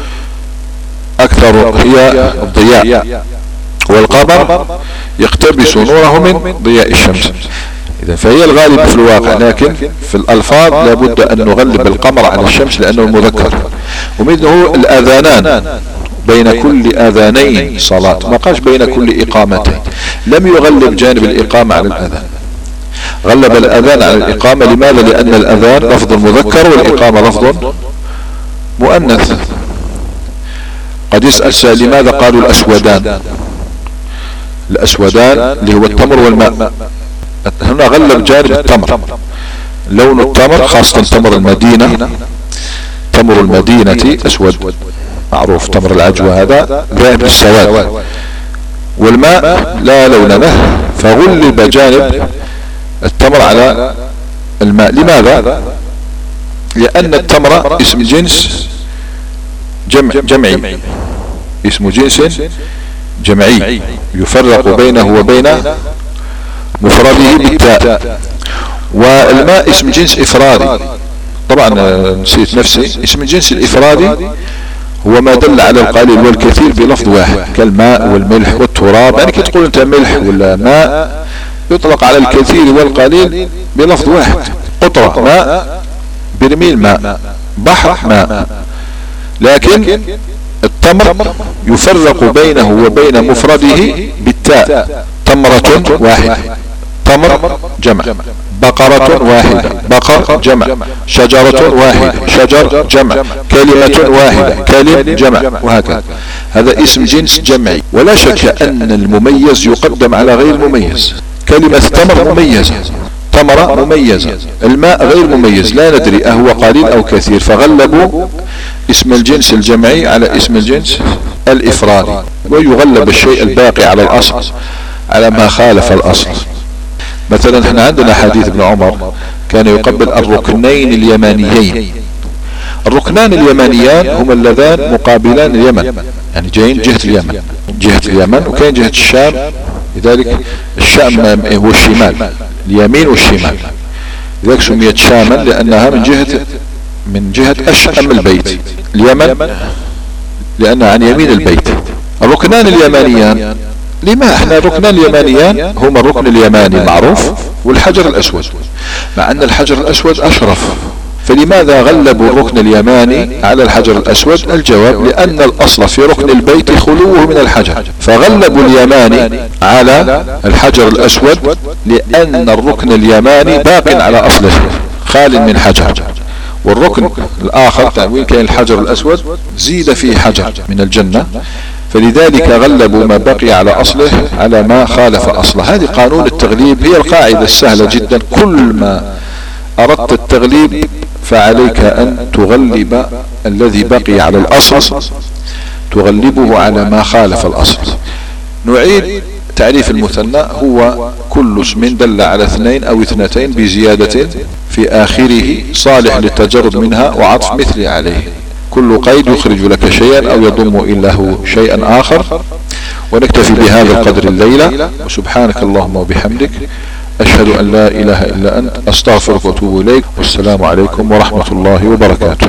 أكثر هي الضياء، والقمر يقتبس نوره من ضياء الشمس. إذا فهي الغالب في الواقع، لكن في الألفاظ لابد أن نغلب القمر على الشمس لأنه المذكر. ومنه الآذانان، بين كل آذانين صلاة، ما قالش بين كل إقامتين. لم يغلب جانب الإقامة على الأذان، غلب الأذان على الإقامة. لماذا؟ لأن الأذان لفظ مذكر والإقامة لفظ مؤنث. قد يسأل سائل لماذا قالوا الأسودان؟ الأسودان اللي هو التمر والماء، هنا غلب جانب التمر، لون التمر خاصة تمر المدينة، تمر المدينة أسود معروف، تمر العجوة هذا ذاهب للسواد، والماء لا لون له، فغلب جانب التمر على الماء. لماذا؟ لأن التمر اسم جنس جمع جمعي، اسم جنس جمعي يفرق بينه وبين مفرده بالتاء. والماء اسم جنس إفرادي، طبعا نسيت نفسي، اسم الجنس الإفرادي هو ما دل على القليل والكثير بلفظ واحد، كالماء والملح والتراب. يعني كي تقول انت ملح ولا ماء يطلق على الكثير والقليل بلفظ واحد. قطرة ماء، برميل ماء، بحر ماء. لكن التمر يفرق بينه وبين مفرده بالتاء، تمرة واحدة، تمر جمع، بقرة واحدة، بقر جمع، شجرة واحدة، شجر جمع، كلمة واحدة، كلم جمع، وهكذا. هذا اسم جنس جمعي. ولا شك أن المميز يقدم على غير المميز. كلمة تمر مميزة، تمرة مميزة، الماء غير مميز لا ندري أهو قليل أو كثير، فغلبوا اسم الجنس الجمعي على اسم الجنس الإفرادي، ويغلب الشيء الباقي على الأصل على ما خالف الأصل. مثلا احنا عندنا حديث ابن عمر كان يقبل الركنين اليمانيين. الركنان اليمانيان هما اللذان مقابلان اليمن، يعني جايين جهة اليمن، جهة اليمن وكان جهة الشام، لذلك الشام هو الشمال، اليمين والشمال، لذلك سميت شاما لأنها من جهة من جهة أشأم البيت، اليمن لأنها عن يمين البيت. الركنان اليمانيان، لما احنا الركنان اليمانيان هما الركن اليماني معروف والحجر الأسود، مع أن الحجر الأسود أشرف، فلماذا غلبوا الركن اليماني على الحجر الأسود؟ الجواب لأن الأصل في ركن البيت خلوه من الحجر، فغلبوا اليماني على الحجر الأسود لأن الركن اليماني باق على أصله خال من حجر، والركن الآخر تأويل كان الحجر الأسود زيد فيه حجر من الجنة، فلذلك غلبوا ما بقي على أصله على ما خالف أصله. هذه قانون التغليب، هي القاعدة السهلة جدا، كل ما أردت التغليب فعليك أن تغلب الذي بقي على الأصل، تغلبه على ما خالف الأصل. نعيد تعريف المثنى، هو كل اسم دل على اثنين أو اثنتين بزيادة في آخره صالح للتجرد منها وعطف مثل عليه، كل قيد يخرج لك شيئا أو يضم إله شيئا آخر. ونكتفي بهذا القدر الليلة، وسبحانك اللهم وبحمدك أشهد أن لا إله إلا أنت أستغفرك وأتوب إليك، والسلام عليكم ورحمة الله وبركاته.